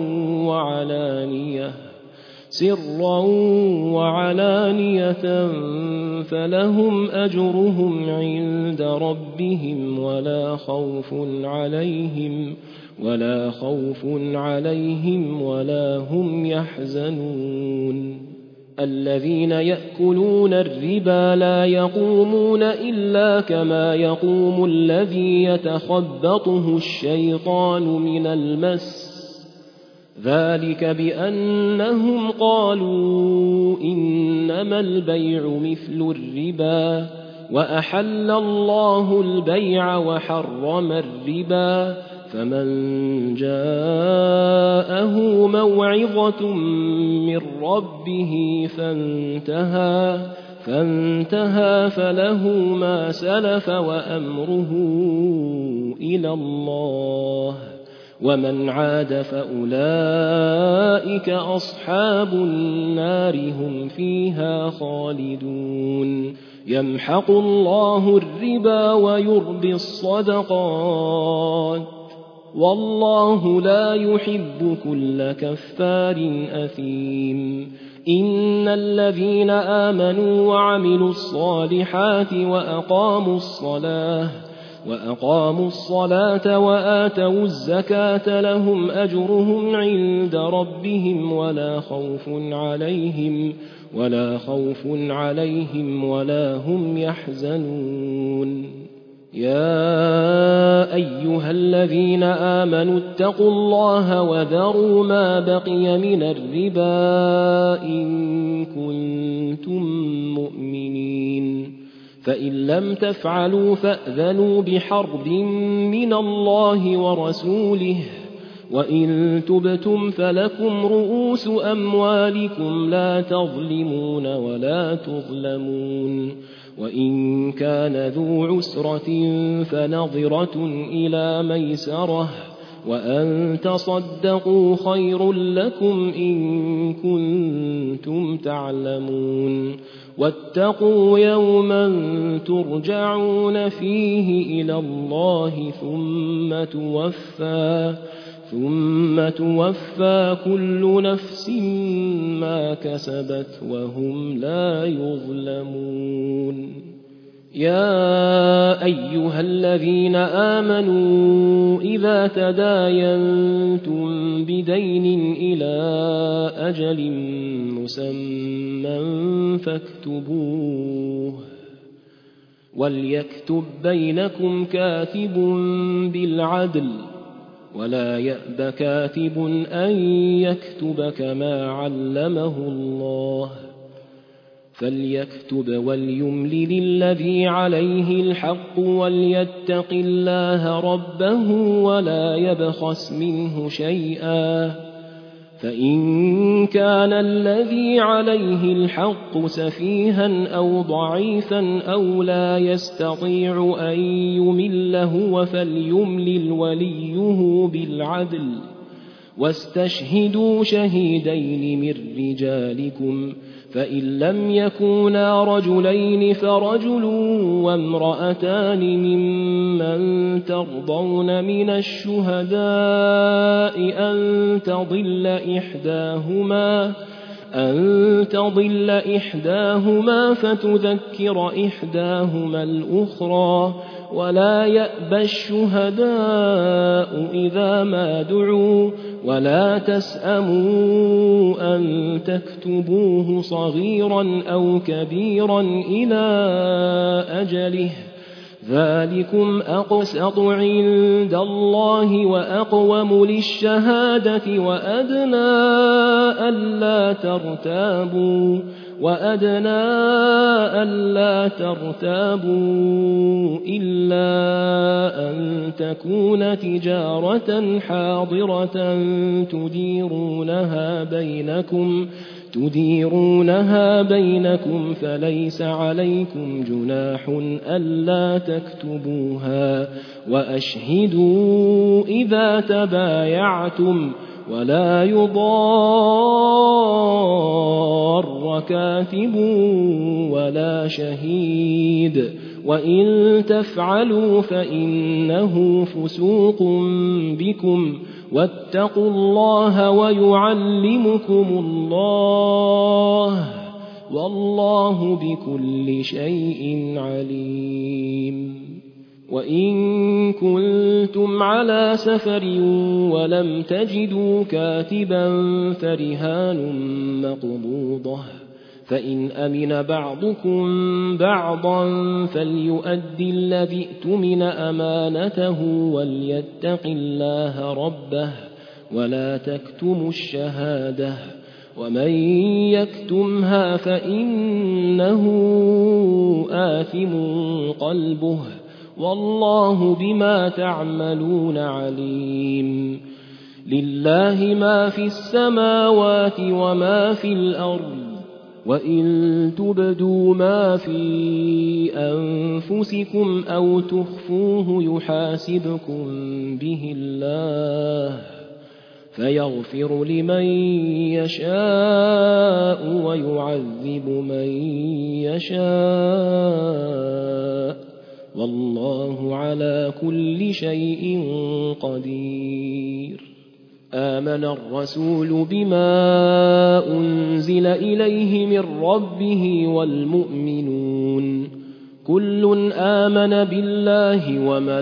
وعلانية فلهم أجرهم عند ربهم ولا خوف عليهم ولا هم يحزنون. الذين يأكلون الربا لا يقومون إلا كما يقوم الذي يتخبطه الشيطان من المس ذلك بأنهم قالوا إنما البيع مثل الربا وأحل الله البيع وحرم الربا فمن جاءه موعظة من ربه فانتهى فله ما سلف وأمره إلى الله ومن عاد فأولئك أصحاب النار هم فيها خالدون. يمحق الله الربا ويربي الصدقات والله لا يحب كل كفار أثيم. إن الذين آمنوا وعملوا الصالحات وأقاموا الصلاة وآتوا الزكاة لهم أجرهم عند ربهم ولا خوف عليهم ولا هم يحزنون. يا أيها الذين آمنوا اتقوا الله وذروا ما بقي من الربا إن كنتم مؤمنين فإن لم تفعلوا فأذنوا بحرب من الله ورسوله وإن تبتم فلكم رؤوس أموالكم لا تظلمون ولا تظلمون. وإن كان ذو عسرة فنظرة إلى ميسرة وأن تصدقوا خير لكم إن كنتم تعلمون واتقوا يوما ترجعون فيه إلى الله ثم توفى كل نفس ما كسبت وهم لا يظلمون يا أيها الذين آمنوا إذا تداينتم بدين إلى أجل مسمى فاكتبوه وليكتب بينكم كاتب بالعدل ولا يأب كاتب أن يكتب كما علمه الله فليكتب وليملل الذي عليه الحق وليتق الله ربه ولا يبخس منه شيئا فإن كان الذي عليه الحق سفيها أو ضعيفا أو لا يستطيع أن يمله فليملل وليه بالعدل واستشهدوا شهيدين من رجالكم فإن لم يكونا رجلين فرجل وامرأتان ممن ترضون من الشهداء أن تضل إحداهما فتذكر إحداهما الأخرى ولا يأبى الشهداء إذا ما دعوا ولا تسأموا أن تكتبوه صغيرا أو كبيرا إلى أجله ذلكم أقسط عند الله وأقوم للشهادة وأدنى ألا ترتابوا إلا أن تكون تجارة حاضرة تديرونها بينكم فليس عليكم جناح ألا تكتبوها وأشهدوا إذا تبايعتم ولا يضار كاتب ولا شهيد وإن تفعلوا فإنه فسوق بكم واتقوا الله ويعلمكم الله والله بكل شيء عليم وإن كنتم على سفر ولم تجدوا كاتبا فرهان مقبوضة فإن أمن بعضكم بعضا فليؤدي الذي اؤتمن أمانته وليتق الله ربه ولا تكتموا الشهادة ومن يكتمها فإنه آثم قلبه والله بما تعملون عليم لله ما في السماوات وما في الأرض وإن تبدوا ما في أنفسكم أو تخفوه يحاسبكم به الله فيغفر لمن يشاء ويعذب من يشاء والله على كل شيء قدير آمن الرسول بما أنزل إليه من ربه والمؤمنون كل آمن بالله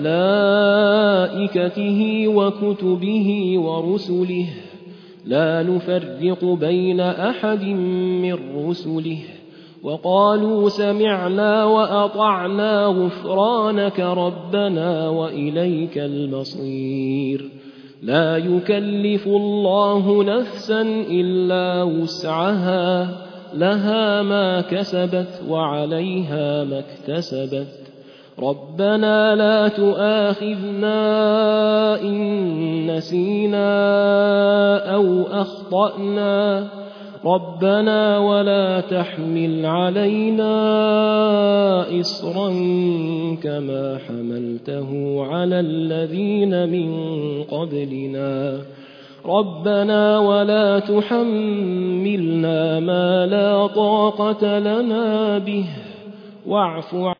وملائكته وكتبه ورسله لا نفرق بين أحد من رسله وقالوا سمعنا وأطعنا غفرانك ربنا وإليك المصير لا يكلف الله نفسا إلا وسعها لها ما كسبت وعليها ما اكتسبت ربنا لا تؤاخذنا إن نسينا أو أخطأنا ربنا ولا تحمل علينا إصرا كما حملته على الذين من قبلنا ربنا ولا تحملنا ما لا طاقة لنا به واعف